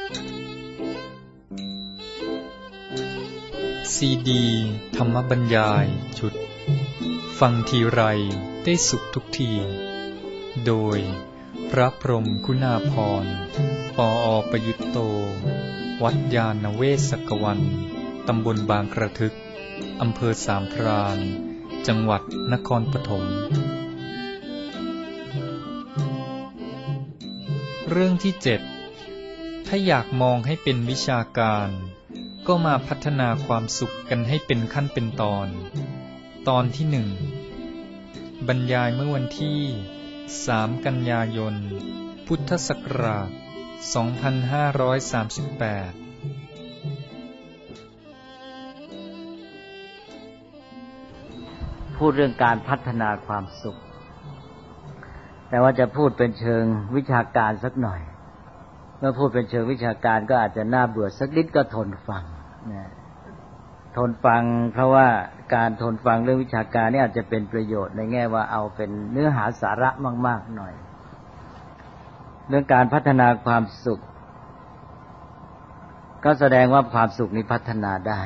ซีดีธรรมบรรยายชุดฟังทีไรได้สุขทุกทีโดยพระพรหมคุณาภรณ์ปอ.ประยุตโตวัดญาณเวศกวันตำบลบางกระทึกอำเภอสามพรานจังหวัดนครปฐมเรื่องที่ 7ถ้าอยากมองให้เป็นวิชาการก็มาพัฒนาความสุขกันให้เป็นขั้นเป็นตอนที่ 1บรรยายเมื่อวันที่3กันยายนพุทธศักราช2538 พูดเรื่องการพัฒนาความสุขแต่ว่าจะพูดเป็นเชิงวิชาการสักหน่อยเมื่อพูดเป็นเชิงวิชาการก็อาจจะน่าเบื่อสักนิดก็ทนฟังนะทนฟังเพราะว่าการทนฟังเรื่องวิชาการนี่อาจจะเป็นประโยชน์ในแง่ว่าเอาเป็นเนื้อหาสาระมากๆหน่อยเรื่องการพัฒนาความสุขก็แสดงว่าความสุขนี้พัฒนาได้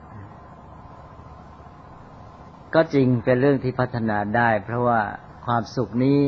ก็จริงเป็นเรื่องที่พัฒนาได้เพราะว่าความสุขนี้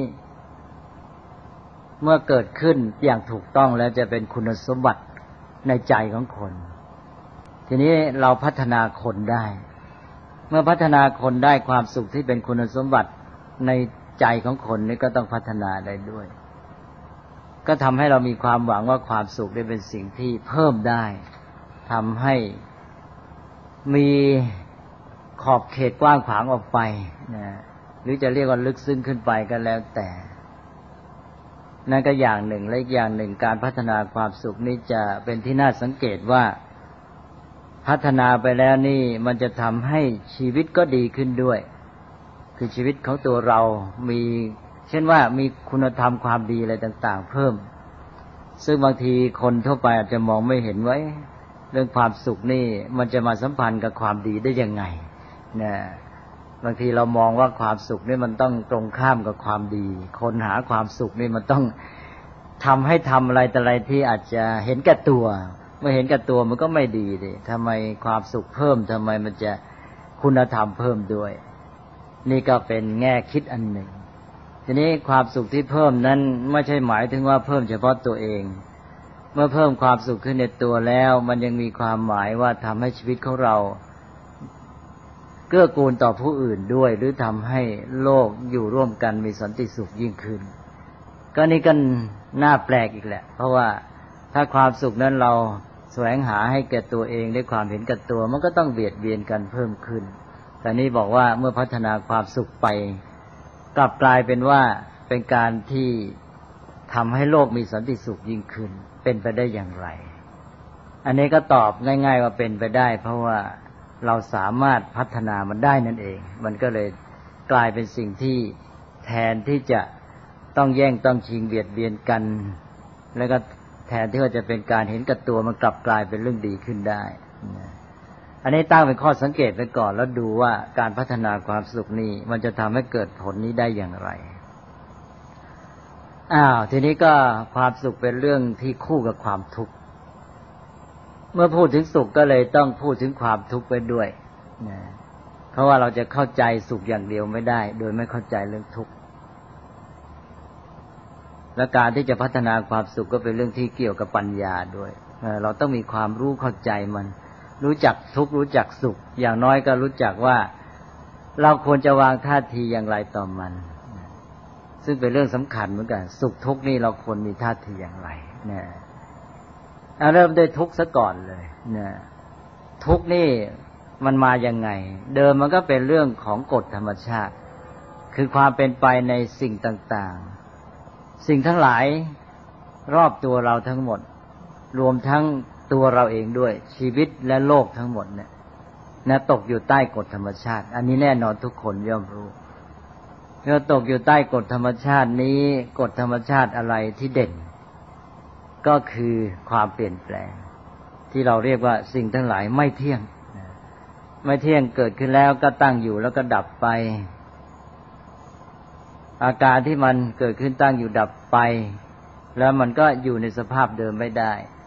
เมื่อเกิดขึ้นอย่างถูกต้องแล้วจะเป็นคุณสมบัติในใจของคนทีนี้เราพัฒนาคนได้เมื่อพัฒนาคนได้ความสุขที่เป็นคุณสมบัติในใจของคนนี้ก็ต้องพัฒนาได้ด้วยก็ทำให้เรามีความหวังว่าความสุขได้เป็นสิ่งที่เพิ่มได้ทำให้มีขอบเขตกว้างขวางออกไปนะหรือจะเรียกว่าลึกซึ้งขึ้นไปก็แล้วแต่นั่นก็อย่างหนึ่งและอีกอย่างหนึ่งการพัฒนาความสุขนี้จะเป็นที่น่าสังเกตว่าพัฒนาไปแล้วนี่มันจะทำให้ชีวิตก็ดีขึ้นด้วยคือชีวิตของตัวเรามีเช่นว่ามีคุณธรรมความดีอะไรต่างๆเพิ่มซึ่งบางทีคนทั่วไปอาจจะมองไม่เห็นไว้เรื่องความสุขนี่มันจะมาสัมพันธ์กับความดีได้ยังไงนะบางทีเรามองว่าความสุขนี่มันต้องตรงข้ามกับความดีคนหาความสุขนี่มันต้องทำให้ทำอะไรแต่อะไรที่อาจจะเห็นแก่ตัวเมื่อเห็นแก่ตัวมันก็ไม่ดีดิทำไมความสุขเพิ่มทำไมมันจะคุณธรรมเพิ่มด้วยนี่ก็เป็นแง่คิดอันหนึ่งทีนี้ความสุขที่เพิ่มนั้นไม่ใช่หมายถึงว่าเพิ่มเฉพาะตัวเองเมื่อเพิ่มความสุขขึ้นในตัวแล้วมันยังมีความหมายว่าทำให้ชีวิตของเราเกื้อกูลต่อผู้อื่นด้วยหรือทำให้โลกอยู่ร่วมกันมีสันติสุขยิ่งขึ้นก็นี่ก็น่าแปลกอีกแหละเพราะว่าถ้าความสุขนั้นเราแสวงหาให้แก่ตัวเองด้วยความเห็นแก่ตัวมันก็ต้องเบียดเบียนกันเพิ่มขึ้นแต่นี่บอกว่าเมื่อพัฒนาความสุขไปกลับกลายเป็นว่าเป็นการที่ทำให้โลกมีสันติสุขยิ่งขึ้นเป็นไปได้อย่างไรอันนี้ก็ตอบง่ายๆว่าเป็นไปได้เพราะว่าเราสามารถพัฒนามันได้นั่นเองมันก็เลยกลายเป็นสิ่งที่แทนที่จะต้องแย่งต้องชิงเบียดเบียนกันแล้วก็แทนที่ว่าจะเป็นการเห็นแก่ตัวมันกลับกลายเป็นเรื่องดีขึ้นได้อันนี้ตั้งเป็นข้อสังเกตไว้ก่อนแล้วดูว่าการพัฒนาความสุขนี้มันจะทำให้เกิดผลนี้ได้อย่างไรทีนี้ก็ความสุขเป็นเรื่องที่คู่กับความทุกข์เมื่อพูดถึงสุขก็เลยต้องพูดถึงความทุกข์ไปด้วยนะเพราะว่าเราจะเข้าใจสุขอย่างเดียวไม่ได้โดยไม่เข้าใจเรื่องทุกข์และการที่จะพัฒนาความสุขก็เป็นเรื่องที่เกี่ยวกับปัญญาด้วยเราต้องมีความรู้เข้าใจมันรู้จักทุกข์รู้จักสุขอย่างน้อยก็รู้จักว่าเราควรจะวางท่าทีอย่างไรต่อมันซึ่งเป็นเรื่องสำคัญเหมือนกันสุขทุกข์นี่เราควรมีท่าทีอย่างไรนะเริ่มด้วยทุกข์ซะก่อนเลยนะทุกข์นี่มันมายังไงเดิมมันก็เป็นเรื่องของกฎธรรมชาติคือความเป็นไปในสิ่งต่างๆสิ่งทั้งหลายรอบตัวเราทั้งหมดรวมทั้งตัวเราเองด้วยชีวิตและโลกทั้งหมดเนี่ยนะตกอยู่ใต้กฎธรรมชาติอันนี้แน่นอนทุกคนย่อมรู้เราตกอยู่ใต้กฎธรรมชาตินี้กฎธรรมชาติอะไรที่เด่นก็คือความเปลี่ยนแปลงที่เราเรียกว่าสิ่งทั้งหลายไม่เที่ยงไม่เที่ยงเกิดขึ้นแล้วก็ตั้งอยู่แล้วก็ดับไปอาการที่มันเกิดขึ้นตั้งอยู่ดับไปแล้วมันก็อยู่ในสภาพเดิมไม่ได้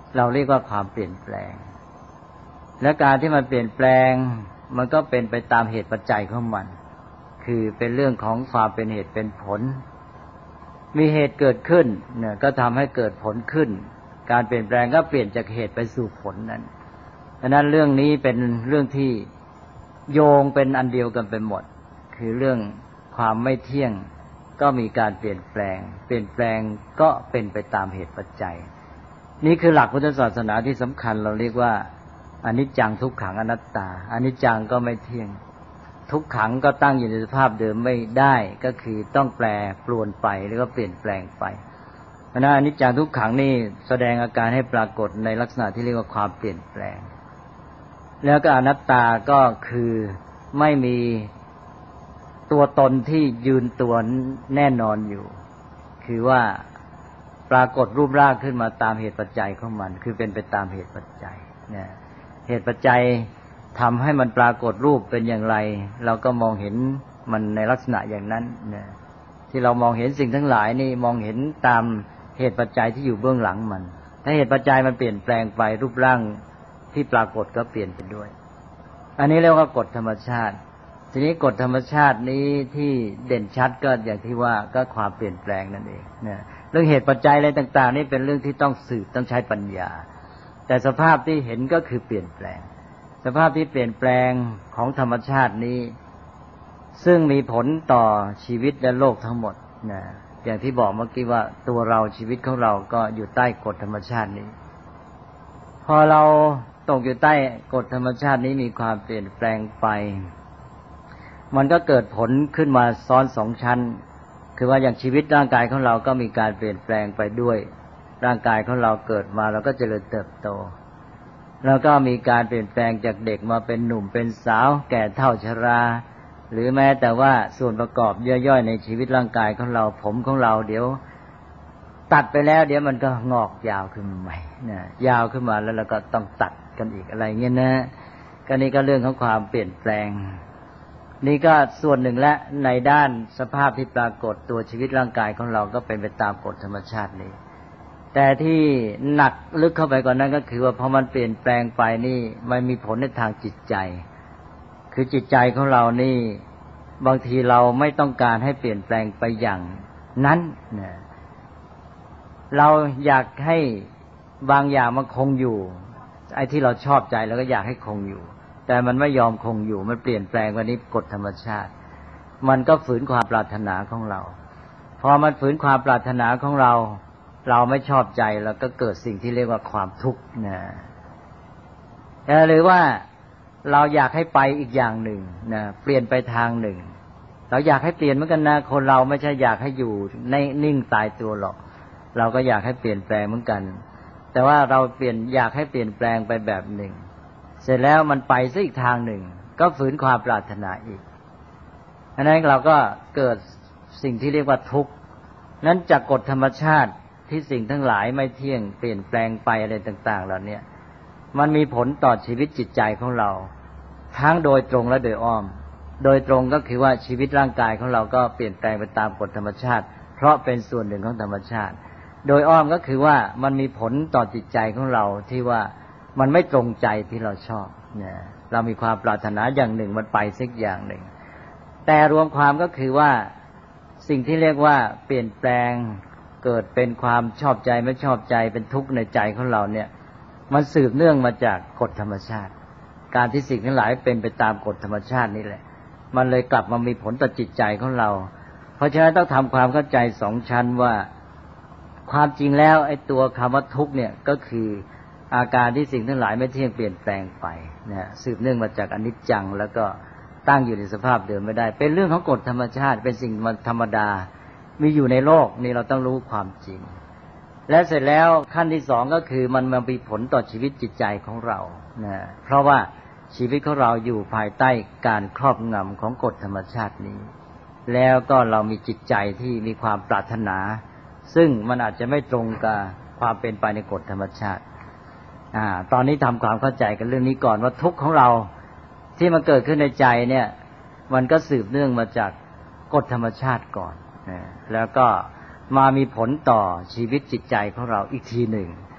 เราเรียกว่าความเปลี่ยนแปลงและการที่มันเปลี่ยนแปลงมันก็เป็นไปตามเหตุปัจจัยของมันคือเป็นเรื่องของความเป็นเหตุเป็นผลมีเหตุเกิดขึ้นเนี่ยก็ทำให้เกิดผลขึ้นการเปลี่ยนแปลงก็เปลี่ยนจากเหตุไปสู่ผลนั้นดังนั้นเรื่องนี้เป็นเรื่องที่โยงเป็นอันเดียวกันไปหมดคือเรื่องความไม่เที่ยงก็มีการเปลี่ยนแปลงเปลี่ยนแปลงก็เป็นไปตามเหตุปัจจัยนี่คือหลักพุทธศาสนาที่สำคัญเราเรียกว่าอนิจจังทุกขังอนัตตาอนิจจังก็ไม่เที่ยงทุกขังก็ตั้งอยู่ในสภาพเดิมไม่ได้ก็คือต้องแปรปรวนไปหรือว่าเปลี่ยนแปลงไปเพราะนั้นอนิจจังทุกขังนี่แสดงอาการให้ปรากฏในลักษณะที่เรียกว่าความเปลี่ยนแปลงแล้วก็อนัตตาก็คือไม่มีตัวตนที่ยืนตัวแน่นอนอยู่คือว่าปรากฏรูปร่างขึ้นมาตามเหตุปัจจัยของมันคือเป็นไปตามเหตุปัจจัยเนี่ยเหตุปัจจัยทำให้มันปรากฏรูปเป็นอย่างไรเราก็มองเห็นมันในลักษณะอย่างนั้นเนี่ยที่เรามองเห็นสิ่งทั้งหลายนี่มองเห็นตามเหตุปัจจัยที่อยู่เบื้องหลังมันถ้าเหตุปัจจัยมันเปลี่ยนแปลงไปรูปร่างที่ปรากฏก็เปลี่ยนไปด้วยอันนี้เรียกว่ากฎธรรมชาติทีนี้กฎธรรมชาตินี้ที่เด่นชัดก็อย่างที่ว่าก็ความเปลี่ยนแปลงนั่นเองเนี่ยเรื่องเหตุปัจจัยอะไรต่างๆนี่เป็นเรื่องที่ต้องสืบต้องใช้ปัญญาแต่สภาพที่เห็นก็คือเปลี่ยนแปลงสภาพที่เปลี่ยนแปลงของธรรมชาตินี้ซึ่งมีผลต่อชีวิตและโลกทั้งหมดนะอย่างที่บอกเมื่อกี้ว่าตัวเราชีวิตของเราก็อยู่ใต้กฎธรรมชาตินี้พอเราตกอยู่ใต้กฎธรรมชาตินี้มีความเปลี่ยนแปลงไปมันก็เกิดผลขึ้นมาซ้อนสองชั้นคือว่าอย่างชีวิตร่างกายของเราก็มีการเปลี่ยนแปลงไปด้วยร่างกายของเราเกิดมาเราก็เจริญเติบโตแล้วก็มีการเปลี่ยนแปลงจากเด็กมาเป็นหนุ่มเป็นสาวแก่เฒ่าชราหรือแม้แต่ว่าส่วนประกอบย่อยๆในชีวิตร่างกายของเราผมของเราเดี๋ยวตัดไปแล้วเดี๋ยวมันก็งอกยาวขึ้นมาใหม่นะยาวขึ้นมาแล้วเราก็ต้องตัดกันอีกอะไรเงี้ยนะก็นี่ก็เรื่องของความเปลี่ยนแปลงนี่ก็ส่วนหนึ่งและในด้านสภาพที่ปรากฏตัวชีวิตร่างกายของเราก็เป็นไปตามกฎธรรมชาตินี้แต่ที่หนักลึกเข้าไปกว่านั้นก็คือว่าพอมันเปลี่ยนแปลงไปนี่มันมีผลในทางจิตใจคือจิตใจของเรานี่บางทีเราไม่ต้องการให้เปลี่ยนแปลงไปอย่างนั้นนะเราอยากให้บางอย่างมันคงอยู่ไอ้ที่เราชอบใจเราก็อยากให้คงอยู่แต่มันไม่ยอมคงอยู่มันเปลี่ยนแปลงวันนี้กฎธรรมชาติมันก็ฝืนความปรารถนาของเราพอมันฝืนความปรารถนาของเราเราไม่ชอบใจแล้วก็เกิดสิ่งที่เรียกว่าความทุกข์นะหรือว่าเราอยากให้ไปอีกอย่างหนึ่งนะเปลี่ยนไปทางหนึ่งเราอยากให้เปลี่ยนเหมือนกันนะคนเราไม่ใช่อยากให้อยู่ในนิ่งตายตัวหรอกเราก็อยากให้เปลี่ยนแปลงเหมือนกันแต่ว่าเราอยากให้เปลี่ยนแปลงไปแบบหนึ่งเสร็จแล้วมันไปซะอีกทางหนึ่งก็ฝืนความปรารถนาอีกอันนั้นเราก็เกิดสิ่งที่เรียกว่าทุกข์นั้นจากกฎธรรมชาติที่สิ่งทั้งหลายไม่เที่ยงเปลี่ยนแปลงไปอะไรต่างๆเหล่านี้มันมีผลต่อชีวิตจิตใจของเราทั้งโดยตรงและโดยอ้อมโดยตรงก็คือว่าชีวิตร่างกายของเราก็เปลี่ยนแปลงไปตามกฎธรรมชาติเพราะเป็นส่วนหนึ่งของธรรมชาติโดยอ้อมก็คือว่ามันมีผลต่อจิตใจของเราที่ว่ามันไม่ตรงใจที่เราชอบเนี่ยเรามีความปรารถนาอย่างหนึ่งมันไปสักอย่างหนึ่งแต่รวมความก็คือว่าสิ่งที่เรียกว่าเปลี่ยนแปลงเกิดเป็นความชอบใจไม่ชอบใจเป็นทุกข์ในใจของเราเนี่ยมันสืบเนื่องมาจากกฎธรรมชาติการที่สิ่งทั้งหลายเป็นไปตามกฎธรรมชาตินี่แหละมันเลยกลับมามีผลต่อจิตใจของเราเพราะฉะนั้นต้องทำความเข้าใจสองชั้นว่าความจริงแล้วไอ้ตัวคำว่าทุกข์เนี่ยก็คืออาการที่สิ่งทั้งหลายไม่เที่ยงเปลี่ยนแปลงไปนะสืบเนื่องมาจากอนิจจังแล้วก็ตั้งอยู่ในสภาพเดิมไม่ได้เป็นเรื่องของกฎธรรมชาติเป็นสิ่งธรรมดามีอยู่ในโลกนี่เราต้องรู้ความจริงและเสร็จแล้วขั้นที่สองก็คือมันมีผลต่อชีวิตจิตใจของเรานะเพราะว่าชีวิตของเราอยู่ภายใต้การครอบงำของกฎธรรมชาตินี้แล้วก็เรามีจิตใจที่มีความปรารถนาซึ่งมันอาจจะไม่ตรงกับความเป็นไปในกฎธรรมชาติตอนนี้ทำความเข้าใจกันเรื่องนี้ก่อนว่าทุกข์ของเราที่มันเกิดขึ้นในใจเนี่ยมันก็สืบเนื่องมาจากกฎธรรมชาติก่อนแล้วก็มามีผลต่อชีวิตจิตใจของเราอีกทีหนึ่ง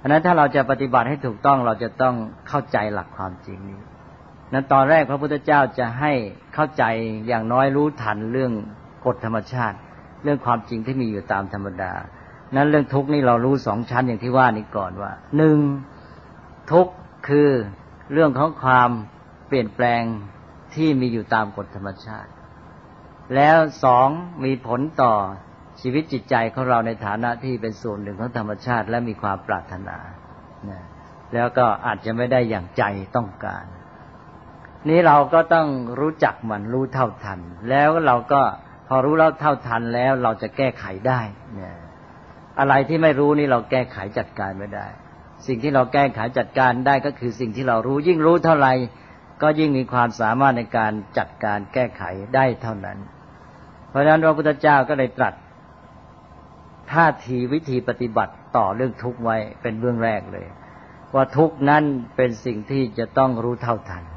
ะนั้นถ้าเราจะปฏิบัติให้ถูกต้องเราจะต้องเข้าใจหลักความจริงนี้นั้นตอนแรกพระพุทธเจ้าจะให้เข้าใจอย่างน้อยรู้ทันเรื่องกฎธรรมชาติเรื่องความจริงที่มีอยู่ตามธรรมดานั้นเรื่องทุกข์นี่เรารู้สองชั้นอย่างที่ว่านี้ก่อนว่าหนึ่งทุกข์คือเรื่องของความเปลี่ยนแปลงที่มีอยู่ตามกฎธรรมชาติแล้วสองมีผลต่อชีวิตจิตใจของเราในฐานะที่เป็นส่วนหนึ่งของธรรมชาติและมีความปรารถนาแล้วก็อาจจะไม่ได้อย่างใจต้องการนี้เราก็ต้องรู้จักมันรู้เท่าทันแล้วเราก็พอรู้แล้วเท่าทันแล้วเราจะแก้ไขได้อะไรที่ไม่รู้นี่เราแก้ไขจัดการไม่ได้สิ่งที่เราแก้ไขจัดการได้ก็คือสิ่งที่เรารู้ยิ่งรู้เท่าไหร่ก็ยิ่งมีความสามารถในการจัดการแก้ไขได้เท่านั้นเพราะฉะนั้นพระพุทธเจ้าก็เลยตรัสท่าทีวิธีปฏิบัติต่อเรื่องทุกข์ไว้เป็นเบื้องแรกเลยว่าทุกข์นั้นเป็นสิ่งที่จะต้องรู้เท่าทัน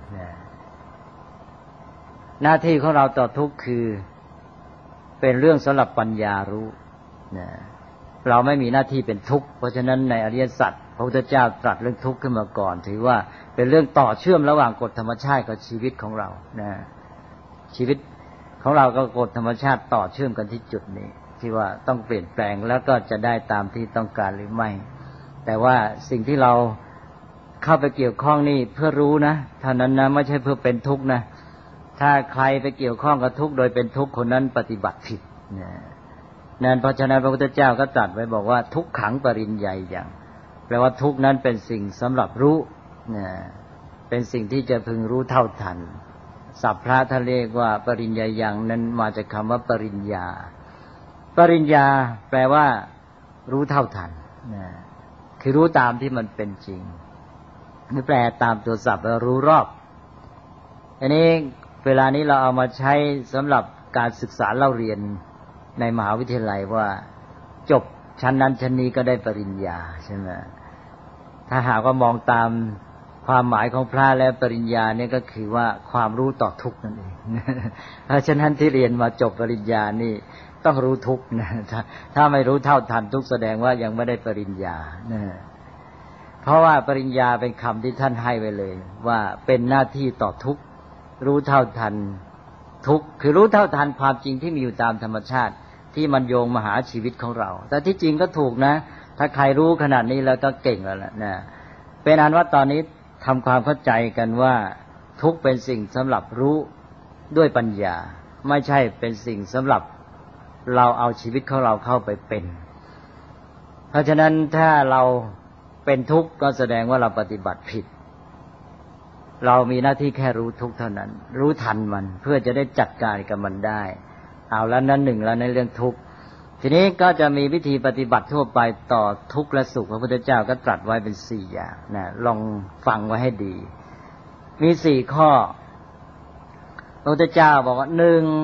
หน้าที่ของเราต่อทุกข์คือเป็นเรื่องสำหรับปัญญารู้เราไม่มีหน้าที่เป็นทุกข์เพราะฉะนั้นในอริยสัจพระพุทธเจ้าตรัสเรื่องทุกข์ขึ้นมาก่อนถือว่าเป็นเรื่องต่อเชื่อมระหว่างกฎธรรมชาติกับชีวิตของเราชีวิตของเรากับกฎธรรมชาติต่อเชื่อมกันที่จุดนี้ที่ว่าต้องเปลี่ยนแปลงแล้วก็จะได้ตามที่ต้องการหรือไม่แต่ว่าสิ่งที่เราเข้าไปเกี่ยวข้องนี่เพื่อรู้นะเท่านั้นนะไม่ใช่เพื่อเป็นทุกข์นะถ้าใครไปเกี่ยวข้องกับทุกข์โดยเป็นทุกข์คนนั้นปฏิบัติผิดนั่นเพราะฉะนั้นพระพุทธเจ้าก็ตรัสไว้บอกว่าทุกขังปริญญัยยังแปลว่าทุกข์นั้นเป็นสิ่งสำหรับรู้เป็นสิ่งที่จะพึงรู้เท่าทันศัพท์พระท่านเรียกว่าปริญญายังนั้นมาจากคำว่าปริญญาปริญญาแปลว่ารู้เท่าทันคือรู้ตามที่มันเป็นจริงนี่แปลตามตัวศัพท์ว่ารู้รอบอันนี้เวลานี้เราเอามาใช้สำหรับการศึกษาเล่าเรียนในมหาวิทยาลัยว่าจบชั้นนั้นชั้นนี้ก็ได้ปริญญาใช่ไหมถ้าหากว่ามองตามความหมายของพระและปริญญาเนี่ยก็คือว่าความรู้ต่อทุกข์นั่นเองเพราะฉะนั้นที่เรียนมาจบปริญญานี่ต้องรู้ทุกข์นะถ้าไม่รู้เท่าทันทุกข์แสดงว่ายังไม่ได้ปริญญาเพราะว่าปริญญาเป็นคำที่ท่านให้ไว้เลยว่าเป็นหน้าที่ต่อทุกข์รู้เท่าทันทุกข์คือรู้เท่าทันความจริงที่มีอยู่ตามธรรมชาติที่มันโยงมาหาชีวิตของเราแต่ที่จริงก็ถูกนะถ้าใครรู้ขนาดนี้แล้วก็เก่งแล้วล่ะนะเป็นอันว่าตอนนี้ทำความเข้าใจกันว่าทุกข์เป็นสิ่งสำหรับรู้ด้วยปัญญาไม่ใช่เป็นสิ่งสำหรับเราเอาชีวิตของเราเข้าไปเป็นเพราะฉะนั้นถ้าเราเป็นทุกข์ก็แสดงว่าเราปฏิบัติผิดเรามีหน้าที่แค่รู้ทุกข์เท่านั้นรู้ทันมันเพื่อจะได้จัดการกับมันได้เอาแล้วนั้นหนึ่งแล้วในเรื่องทุกข์ทีนี้ก็จะมีวิธีปฏิบัติทั่วไปต่อทุกข์และสุขพระพุทธเจ้าก็ตรัสไว้เป็น4อย่างนะลองฟังไว้ให้ดีมี4ข้อพระพุทธเจ้าบอกว่า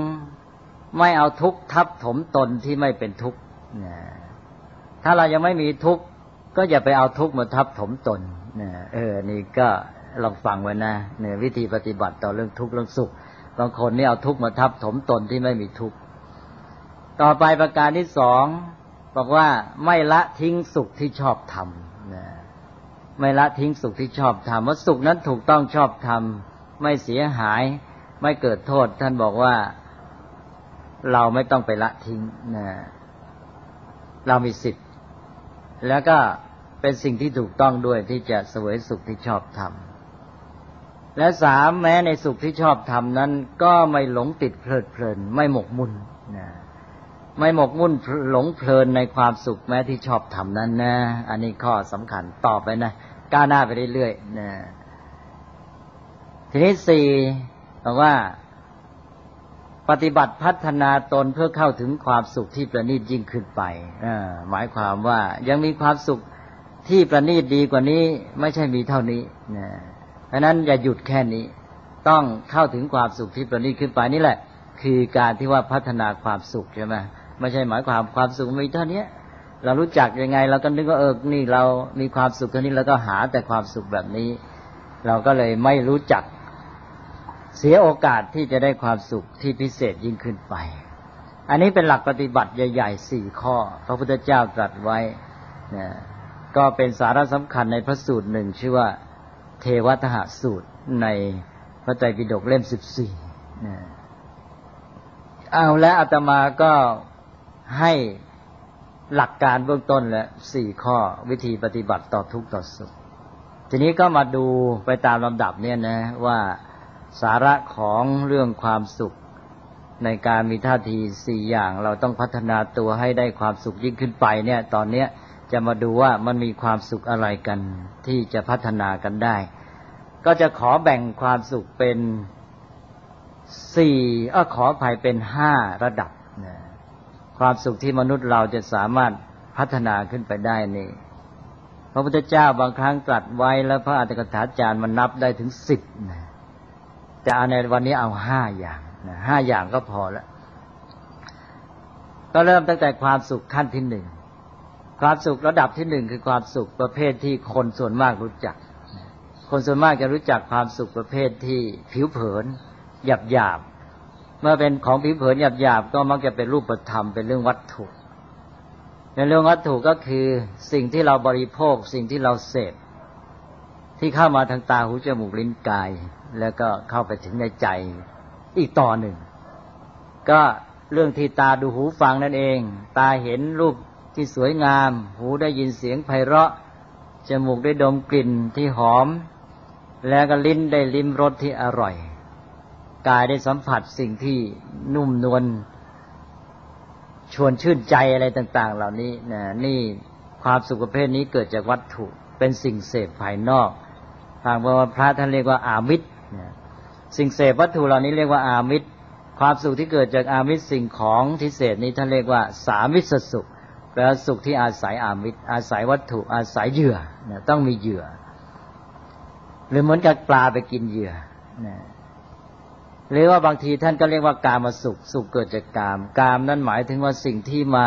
1ไม่เอาทุกข์ทับถมตนที่ไม่เป็นทุกข์นะถ้าเรายังไม่มีทุกข์ก็อย่าไปเอาทุกข์มาทับถมตนนะนี่ก็ลองฟังไว้นะเนี่ยวิธีปฏิบัติต่อเรื่องทุกข์เรื่องสุขบางคนนี่เอาทุกข์มาทับถมตนที่ไม่มีทุกข์ต่อไปประการที่2บอกว่าไม่ละทิ้งสุขที่ชอบทำนะไม่ละทิ้งสุขที่ชอบทำว่าสุขนั้นถูกต้องชอบทำไม่เสียหายไม่เกิดโทษท่านบอกว่าเราไม่ต้องไปละทิ้งนะเรามีสิทธิ์แล้วก็เป็นสิ่งที่ถูกต้องด้วยที่จะเสวยสุขที่ชอบทำและ3แม้ในสุขที่ชอบทำนั้นก็ไม่หลงติดเพลิดเพลินไม่หมกมุ่นนะไม่หมกมุ่นหลงเพลินในความสุขแม้ที่ชอบทำนั้นนะอันนี้ข้อสำคัญต่อไปนะก้าวหน้าไปเรื่อยๆนะทีนี้4บอกว่าปฏิบัติพัฒนาตนเพื่อเข้าถึงความสุขที่ประณีตยิ่งขึ้นไปหมายความว่ายังมีความสุขที่ประณีตดีกว่านี้ไม่ใช่มีเท่านี้นะเพราะนั้นอย่าหยุดแค่นี้ต้องเข้าถึงความสุขที่ประณีตขึ้นไปนี่แหละคือการที่ว่าพัฒนาความสุขใช่ไหมไม่ใช่หมายความสุขมีเท่านี้เรารู้จักยังไงเราก็นึกว่านี่เรามีความสุขเท่านี้แล้วก็หาแต่ความสุขแบบนี้เราก็เลยไม่รู้จักเสียโอกาสที่จะได้ความสุขที่พิเศษยิ่งขึ้นไปอันนี้เป็นหลักปฏิบัติใหญ่ๆ4ข้อพระพุทธเจ้าตรัสไว้นะก็เป็นสาระสำคัญในพระสูตรหนึ่งชื่อว่าเทวทหสูตรในพระไตรปิฎกเล่ม14นะเอาและอาตมาก็ให้หลักการเบื้องต้นและ4ข้อวิธีปฏิบัติต่อทุกข์ต่อสุขทีนี้ก็มาดูไปตามลำดับเนี่ยนะว่าสาระของเรื่องความสุขในการมีท่าที4อย่างเราต้องพัฒนาตัวให้ได้ความสุขยิ่งขึ้นไปเนี่ยตอนนี้จะมาดูว่ามันมีความสุขอะไรกันที่จะพัฒนากันได้ก็จะขอแบ่งความสุขเป็นขออภัยเป็น5ระดับนะความสุขที่มนุษย์เราจะสามารถพัฒนาขึ้นไปได้นี่พระพุทธเจ้าบางครั้งตรัสไว้แล้วพระอัตถกถาจารย์มันนับได้ถึง10นะแต่ในวันนี้เอา5อย่างนะ5อย่างก็พอแล้วก็เริ่มตั้งแต่ความสุขขั้นที่1ความสุขระดับที่1คือความสุขประเภทที่คนส่วนมากรู้จักคนส่วนมากจะรู้จักความสุขประเภทที่ผิวเผินหยาบๆเมื่อเป็นของผิวเผินหยาบๆก็มักจะเป็นรูปธรรมเป็นเรื่องวัตถุในเรื่องวัตถุก็คือสิ่งที่เราบริโภคสิ่งที่เราเสพที่เข้ามาทางตาหูจมูกลิ้นกายแล้วก็เข้าไปถึงในใจอีกต่อหนึ่งก็เรื่องที่ตาดูหูฟังนั่นเองตาเห็นรูปที่สวยงามหูได้ยินเสียงไพเราะจมูกได้ดมกลิ่นที่หอมแล้วก็ลิ้นได้ลิ้มรสที่อร่อยกายได้สัมผัสสิ่งที่นุ่มนวลชวนชื่นใจอะไรต่างๆเหล่านี้นะนี่ความสุขประเภทนี้เกิดจากวัตถุเป็นสิ่งเสพภายนอกทางพระท่านเรียกว่าอามิตรสิ่งเสพวัตถุเหล่านี้เรียกว่าอามิตรความสุขที่เกิดจากอามิตรสิ่งของที่เสพนี้ท่านเรียกว่าสามิสสุขแปลว่าสุขที่อาศัยอามิตรอาศัยวัตถุอาศัยเหยื่อนะต้องมีเหยื่อหรือเหมือนกับปลาไปกินเหยื่อนะหรือว่าบางทีท่านก็เรียกว่ากามสุขสุขเกิดจากกามกามนั่นหมายถึงว่าสิ่งที่มา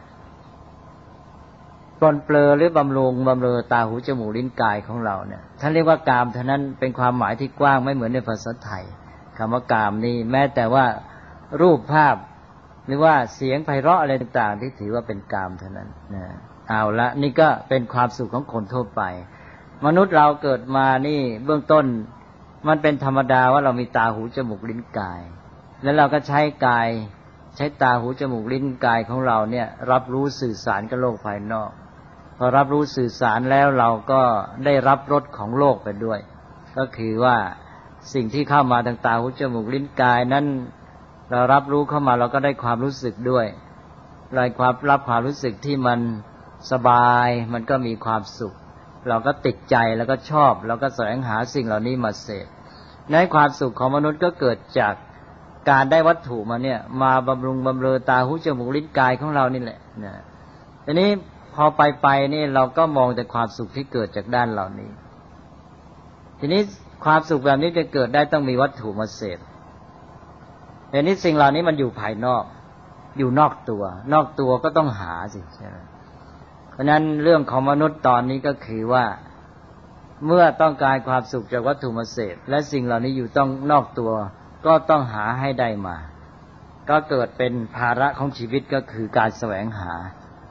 ปลนเปลือหรือบำรุงบำเรอตาหูจมูกลิ้นกายของเราเนี่ยท่านเรียกว่ากามเท่านั้นเป็นความหมายที่กว้างไม่เหมือนในภาษาไทยคำว่ากามนี่แม้แต่ว่ารูปภาพหรือว่าเสียงไพเราะอะไรต่างๆที่ถือว่าเป็นกามเท่านั้นนะเอาละนี่ก็เป็นความสุขของคนทั่วไปมนุษย์เราเกิดมานี่เบื้องต้นมันเป็นธรรมดาว่าเรามีตาหูจมูกลิ้นกายแล้วเราก็ใช้กายใช้ตาหูจมูกลิ้นกายของเราเนี่ยรับรู้สื่อสารกับโลกภายนอกพอรับรู้สื่อสารแล้วเราก็ได้รับรสของโลกไปด้วยก็คือว่าสิ่งที่เข้ามาทางตาหูจมูกลิ้นกายนั้นเรารับรู้เข้ามาเราก็ได้ความรู้สึกด้วยรับความรู้สึกที่มันสบายมันก็มีความสุขเราก็ติดใจแล้วก็ชอบเราก็แสวงหาสิ่งเหล่านี้มาเสพในความสุขของมนุษย์ก็เกิดจากการได้วัตถุมาเนี่ยมาบำรุงบำเรอตาหูจมูกลิ้นกายของเรานี่แหละนะทีนี้พอไปนี่เราก็มองแต่ความสุขที่เกิดจากด้านเหล่านี้ทีนี้ความสุขแบบนี้จะเกิดได้ต้องมีวัตถุมาเสพแต่นี้สิ่งเหล่านี้มันอยู่ภายนอกอยู่นอกตัวก็ต้องหาสิใช่ไหมเพราะนั้นเรื่องของมนุษย์ตอนนี้ก็คือว่าเมื่อต้องการความสุขจากวัตถุมาเสพและสิ่งเหล่านี้อยู่ต้องนอกตัวก็ต้องหาให้ได้มาก็เกิดเป็นภาระของชีวิตก็คือการแสวงหา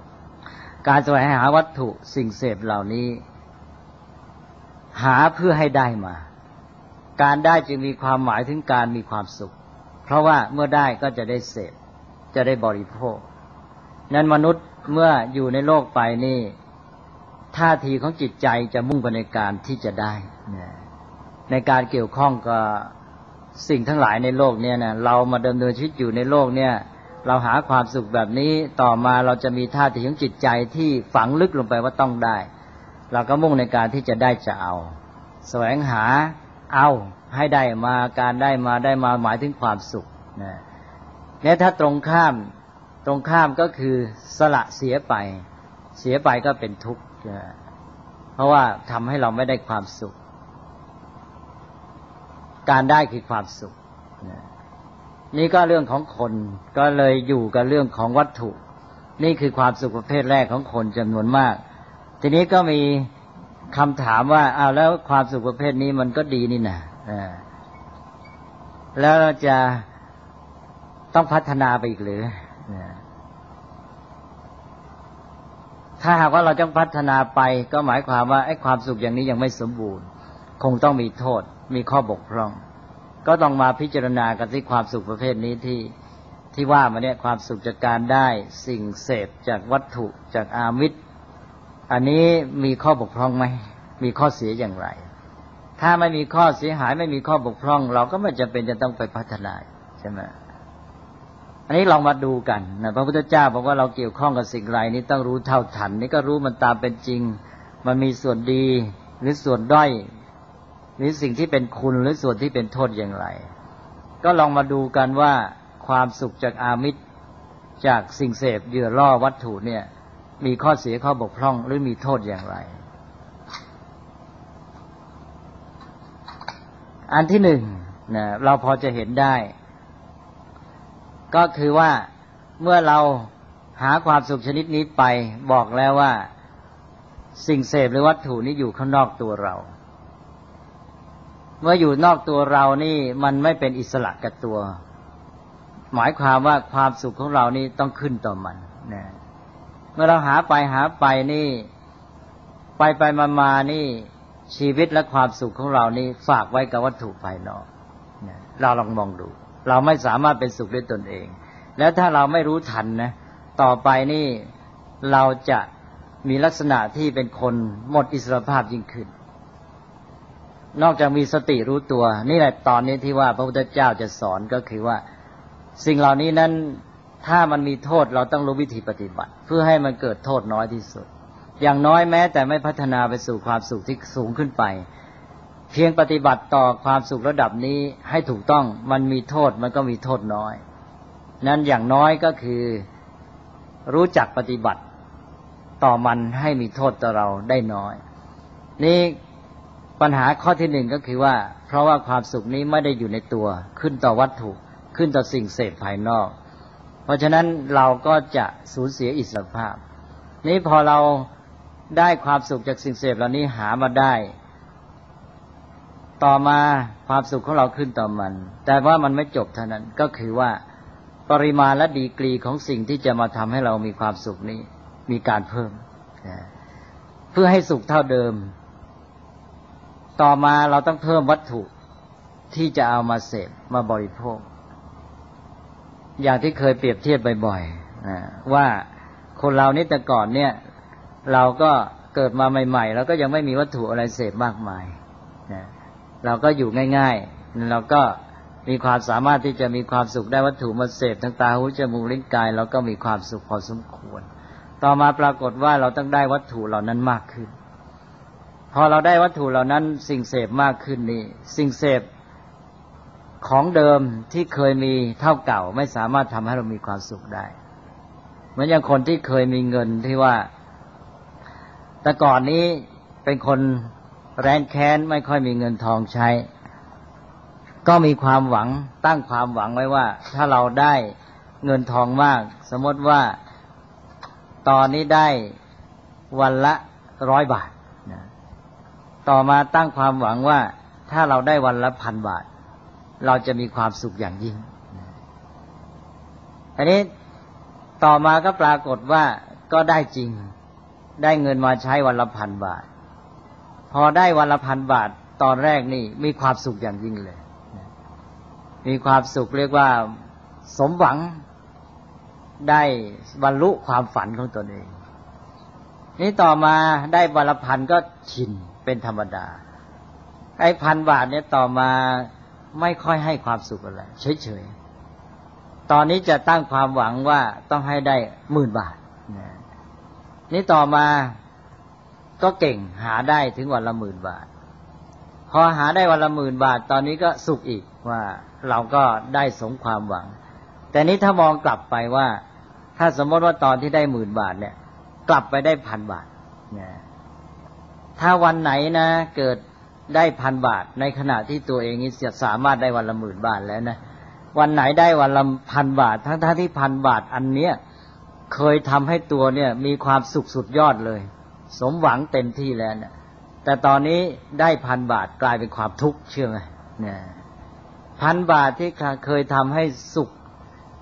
วัตถุสิ่งเสพเหล่านี้หาเพื่อให้ได้มาการได้จึงมีความหมายถึงการมีความสุขเพราะว่าเมื่อได้ก็จะได้เสพจะได้บริโภคนั้นมนุษย์เมื่ออยู่ในโลกไปนี่ท่าทีของจิตใจจะมุ่งไปในการที่จะได้ในการเกี่ยวข้องกับสิ่งทั้งหลายในโลกเนี่ยนะเรามาดำเนินชีวิตอยู่ในโลกเนี่ยเราหาความสุขแบบนี้ต่อมาเราจะมีท่าทีของจิตใจที่ฝังลึกลงไปว่าต้องได้เราก็มุ่งในการที่จะได้จะเอาแสวงหาเอาให้ได้มาการได้มาหมายถึงความสุขนะเนี่ยถ้าตรงข้ามก็คือสละเสียไปก็เป็นทุกข์เพราะว่าทำให้เราไม่ได้ความสุขการได้คือความสุขนี่ก็เรื่องของคนก็เลยอยู่กับเรื่องของวัตถุนี่คือความสุขประเภทแรกของคนจำนวนมากทีนี้ก็มีคำถามว่าเอาแล้วความสุขประเภทนี้มันก็ดีนี่นะแล้วเราจะต้องพัฒนาไปอีกหรือถ้าหากว่าเราจะพัฒนาไปก็หมายความว่าไอ้ความสุขอย่างนี้ยังไม่สมบูรณ์คงต้องมีโทษมีข้อบกพร่องก็ต้องมาพิจารณากันที่ความสุขประเภทนี้ที่ว่ามาเนี่ยความสุขจากการได้สิ่งเสพจากวัตถุจากอามิตรอันนี้มีข้อบกพร่องไหมมีข้อเสียอย่างไรถ้าไม่มีข้อเสียหายไม่มีข้อบกพร่องเราก็ไม่จำเป็นจะต้องไปพัฒนาใช่ไหมอันนี้ลองมาดูกันนะพระพุทธเจ้าบอกว่าเราเกี่ยวข้องกับสิ่งไรนี้ต้องรู้เท่าทันนี่ก็รู้มันตามเป็นจริงมันมีส่วนดีหรือส่วนด้อยหรือสิ่งที่เป็นคุณหรือส่วนที่เป็นโทษอย่างไรก็ลองมาดูกันว่าความสุขจากอามิตรจากสิ่งเสพเหยื่อล่อวัตถุเนี่ยมีข้อเสียข้อบกพร่องหรือมีโทษอย่างไรอันที่หนึ่งนะเราพอจะเห็นได้ก็คือว่าเมื่อเราหาความสุขชนิดนี้ไปบอกแล้วว่าสิ่งเสพหรือวัตถุนี้อยู่ข้างนอกตัวเราเมื่ออยู่นอกตัวเรานี่มันไม่เป็นอิสระกับตัวหมายความว่าความสุขของเรานี่ต้องขึ้นต่อมันนะเมื่อเราหาไปนี่ไปมานี่ชีวิตและความสุขของเรานี่ฝากไว้กับวัตถุภายนอกนะเราลองมองดูเราไม่สามารถเป็นสุขด้วยตนเองแล้วถ้าเราไม่รู้ทันนะต่อไปนี่เราจะมีลักษณะที่เป็นคนหมดอิสรภาพยิ่งขึ้นนอกจากมีสติรู้ตัวนี่แหละตอนนี้ที่ว่าพระพุทธเจ้าจะสอนก็คือว่าสิ่งเหล่านี้นั้นถ้ามันมีโทษเราต้องรู้วิธีปฏิบัติเพื่อให้มันเกิดโทษน้อยที่สุดอย่างน้อยแม้แต่ไม่พัฒนาไปสู่ความสุขที่สูงขึ้นไปเพียงปฏิบัติต่อความสุขระดับนี้ให้ถูกต้องมันมีโทษมันก็มีโทษน้อยนั้นอย่างน้อยก็คือรู้จักปฏิบัติต่อมันให้มีโทษต่อเราได้น้อยนี่ปัญหาข้อที่หนึ่งก็คือว่าเพราะว่าความสุขนี้ไม่ได้อยู่ในตัวขึ้นต่อวัตถุขึ้นต่อสิ่งเสพภายนอกเพราะฉะนั้นเราก็จะสูญเสียอิสรภาพนี้พอเราได้ความสุขจากสิ่งเสพเหล่านี้หามาได้ต่อมาความสุขของเราขึ้นต่อมันแต่ว่ามันไม่จบเท่านั้นก็คือว่าปริมาณและดีกรีของสิ่งที่จะมาทำให้เรามีความสุขนี้มีการเพิ่มเพื่อให้สุขเท่าเดิมต่อมาเราต้องเพิ่มวัตถุที่จะเอามาเสพมาบริโภคอย่างที่เคยเปรียบเทียบบ่อยๆว่าคนเรานี่แต่ก่อนเนี่ยเราก็เกิดมาใหม่ๆเราก็ยังไม่มีวัตถุอะไรเสพมากมายเราก็อยู่ง่ายๆเราก็มีความสามารถที่จะมีความสุขได้วัตถุมาเสพทางตาหูจมูกลิ้นกายเราก็มีความสุขพอสมควรต่อมาปรากฏว่าเราต้องได้วัตถุเหล่านั้นมากขึ้นพอเราได้วัตถุเหล่านั้นสิ่งเสพมากขึ้นนี่สิ่งเสพของเดิมที่เคยมีเท่าเก่าไม่สามารถทำให้เรามีความสุขได้เหมือนอย่างคนที่เคยมีเงินที่ว่าแต่ก่อนนี้เป็นคนแร้นแค้นไม่ค่อยมีเงินทองใช้ก็มีความหวังตั้งความหวังไว้ว่าถ้าเราได้เงินทองมากสมมติว่าตอนนี้ได้วันละ100 บาทต่อมาตั้งความหวังว่าถ้าเราได้วันละ1,000 บาทเราจะมีความสุขอย่างยิ่งอันนี้ต่อมาก็ปรากฏว่าก็ได้จริงได้เงินมาใช้วันละ1,000 บาทพอได้วันละ1,000 บาทตอนแรกนี่มีความสุขอย่างยิ่งเลยมีความสุขเรียกว่าสมหวังได้บรรลุความฝันของตนเองนี่ต่อมาได้วันละ1,000ก็ชินเป็นธรรมดาไอ้1,000 บาทเนี่ยต่อมาไม่ค่อยให้ความสุขอะไรเฉยๆตอนนี้จะตั้งความหวังว่าต้องให้ได้10,000 บาทนี่ต่อมาก็เก่งหาได้ถึงวันละ10,000 บาทพอหาได้วันละ10,000 บาทตอนนี้ก็สุขอีกว่าเราก็ได้สมความหวังแต่นี้ถ้ามองกลับไปว่าถ้าสมมติว่าตอนที่ได้10,000 บาทเนี่ยกลับไปได้1,000 บาทถ้าวันไหนนะเกิดได้1,000 บาทในขณะที่ตัวเองนี่สามารถได้วันละ10,000 บาทแล้วนะวันไหนได้วันละ1,000 บาททั้งที่1,000 บาทอันเนี้ยเคยทำให้ตัวเนี่ยมีความสุขสุดยอดเลยสมหวังเต็มที่แล้วเนี่ยแต่ตอนนี้ได้1,000 บาทกลายเป็นความทุกข์เชื่อไหมเนี่ย1,000 บาทที่เคยทำให้สุข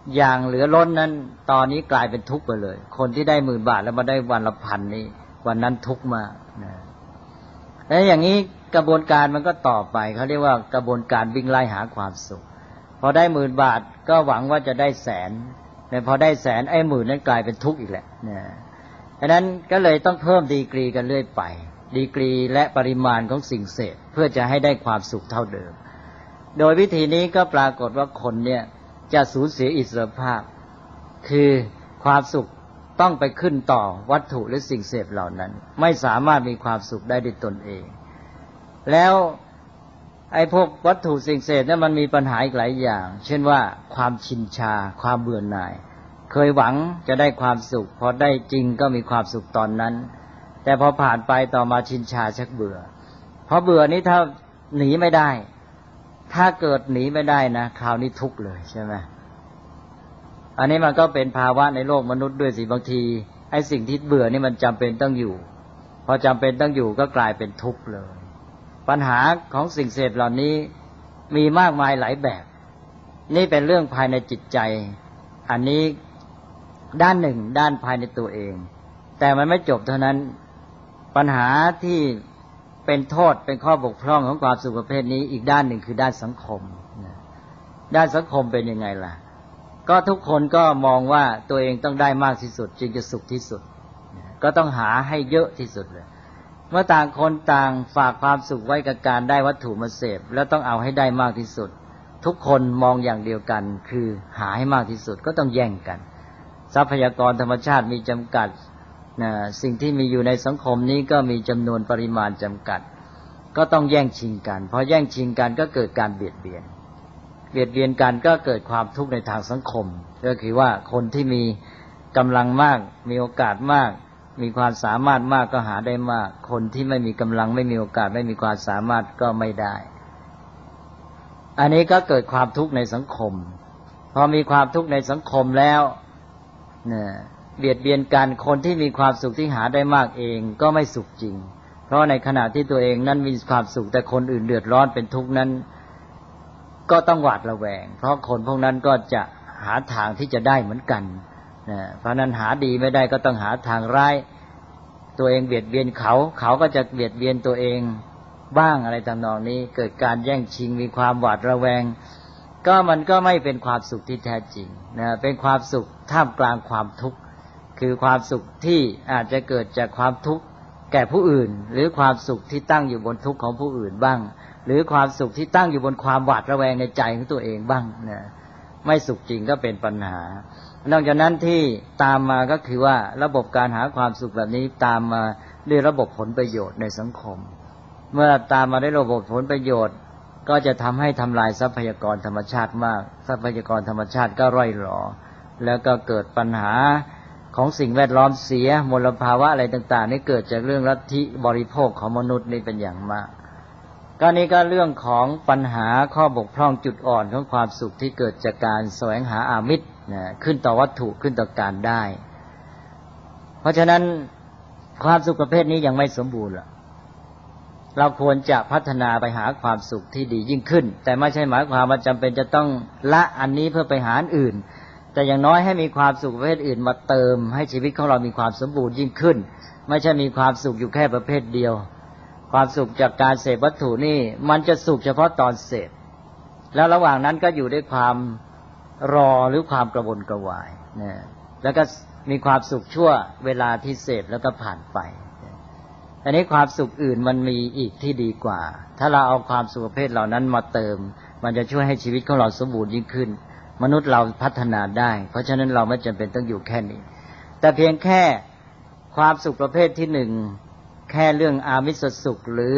อย่างเหลือล้นนั้นตอนนี้กลายเป็นทุกข์ไปเลยคนที่ได้10,000 บาทแล้วมาได้วันละพันนี่วันนั้นทุกข์มากนะแล้วอย่างนี้กระบวนการมันก็ต่อไปเขาเรียกว่ากระบวนการวิ่งไล่หาความสุขพอได้10,000 บาทก็หวังว่าจะได้แสนแต่พอได้แสนไอ้10,000นั้นกลายเป็นทุกข์อีกแหละนะฉะนั้นก็เลยต้องเพิ่มดีกรีกันเรื่อยไปดีกรีและปริมาณของสิ่งเสพเพื่อจะให้ได้ความสุขเท่าเดิมโดยวิธีนี้ก็ปรากฏว่าคนเนี่ยจะสูญเสียอิสรภาพคือความสุขต้องไปขึ้นต่อวัตถุหรือสิ่งเสพเหล่านั้นไม่สามารถมีความสุขได้ด้วยตนเองแล้วไอ้พวกวัตถุสิ่งเสพนั้นมันมีปัญหาอีกหลายอย่างเช่นว่าความชินชาความเบื่อหน่ายเคยหวังจะได้ความสุขพอได้จริงก็มีความสุขตอนนั้นแต่พอผ่านไปต่อมาชินชาชักเบื่อเพราะเบื่อนี้ถ้าหนีไม่ได้ถ้าเกิดหนีไม่ได้นะคราวนี้ทุกข์เลยใช่ไหมอันนี้มันก็เป็นภาวะในโลกมนุษย์ด้วยสิบางทีไอ้สิ่งที่เบื่อนี่มันจำเป็นต้องอยู่พอจำเป็นต้องอยู่ก็กลายเป็นทุกข์เลยปัญหาของสิ่งเสพเหล่านี้มีมากมายหลายแบบนี่เป็นเรื่องภายในจิตใจอันนี้ด้านหนึ่งด้านภายในตัวเองแต่มันไม่จบเท่านั้นปัญหาที่เป็นโทษเป็นข้อบกพร่องของความสุขประเภทนี้อีกด้านหนึ่งคือด้านสังคมด้านสังคมเป็นยังไงล่ะก็ทุกคนก็มองว่าตัวเองต้องได้มากที่สุดจึงจะสุขที่สุดก็ต้องหาให้เยอะที่สุดเลยเมื่อต่างคนต่างฝากความสุขไว้กับการได้วัตถุมาเสพแล้วต้องเอาให้ได้มากที่สุดทุกคนมองอย่างเดียวกันคือหาให้มากที่สุดก็ต้องแย่งกันทรัพยากรธรรมชาติมีจำกัดสิ่งที่มีอยู่ในสังคมนี้ก็มีจำนวนปริมาณจำกัดก็ต้องแย่งชิงกันพอแย่งชิงกันก็เกิดการเบียดเบียนกันก็เกิดความทุกข์ในทางสังคมก็คือว่าคนที่มีกำลังมากมีโอกาสมากมีความสามารถมากก็หาได้มากคนที่ไม่มีกำลังไม่มีโอกาสไม่มีความสามารถก็ไม่ได้อันนี้ก็เกิดความทุกข์ในสังคมพอมีความทุกข์ในสังคมแล้วเนี่ยเบียดเบียนกันคนที่มีความสุขที่หาได้มากเองก็ไม่สุขจริงเพราะในขณะที่ตัวเองนั้นมีความสุขแต่คนอื่นเดือดร้อนเป็นทุกข์นั้นก็ต้องหวาดระแวงเพราะคนพวกนั้นก็จะหาทางที่จะได้เหมือนกันเพราะนั้นหาดีไม่ได้ก็ต้องหาทางร้ายตัวเองเบียดเบียนเขาก็จะเบียดเบียนตัวเองบ้างอะไรทำนองนี้เกิดการแย่งชิงมีความหวาดระแวงก็มันก็ไม่เป็นความสุขที่แท้จริงเป็นความสุขท่ามกลางความทุกข์คือความสุขที่อาจจะเกิดจากความทุกข์แก่ผู้อื่นหรือความสุขที่ตั้งอยู่บนทุกข์ของผู้อื่นบ้างหรือความสุขที่ตั้งอยู่บนความหวาดระแวงในใจของตัวเองบ้างไม่สุขจริงก็เป็นปัญหานอกจากนั้นที่ตามมาก็คือว่าระบบการหาความสุขแบบนี้ตามมาด้วยระบบผลประโยชน์ในสังคมเมื่อตามมาด้วยระบบผลประโยชน์ก็จะทำให้ทำลายทรัพยากรธรรมชาติมากทรัพยากรธรรมชาติก็ร่อยหรอแล้วก็เกิดปัญหาของสิ่งแวดล้อมเสียมลภาวะอะไรต่างๆนี่เกิดจากเรื่องลัทธิบริโภคของมนุษย์นี่เป็นอย่างมากก็นี่ก็เรื่องของปัญหาข้อบกพร่องจุดอ่อนของความสุขที่เกิดจากการแสวงหาอามิตรขึ้นต่อวัตถุขึ้นต่อการได้เพราะฉะนั้นความสุขประเภทนี้ยังไม่สมบูรณ์เราควรจะพัฒนาไปหาความสุขที่ดียิ่งขึ้นแต่ไม่ใช่หมายความว่าจำเป็นจะต้องละอันนี้เพื่อไปหาอันอื่นแต่อย่างน้อยให้มีความสุขประเภทอื่นมาเติมให้ชีวิตของเรามีความสมบูรณ์ยิ่งขึ้นไม่ใช่มีความสุขอยู่แค่ประเภทเดียวความสุขจากการเสพวัตถุนี่มันจะสุขเฉพาะตอนเสพแล้วระหว่างนั้นก็อยู่ด้วยความรอหรือความกระวนกระวายแล้วก็มีความสุขชั่วเวลาที่เสพแล้วก็ผ่านไปอันนี้ความสุขอื่นมันมีอีกที่ดีกว่าถ้าเราเอาความสุขประเภทเหล่านั้นมาเติมมันจะช่วยให้ชีวิตของเราสมบูรณ์ยิ่งขึ้นมนุษย์เราพัฒนาได้เพราะฉะนั้นเราไม่จำเป็นต้องอยู่แค่นี้แต่เพียงแค่ความสุขประเภทที่หนึ่งแค่เรื่องอามิสสุขหรื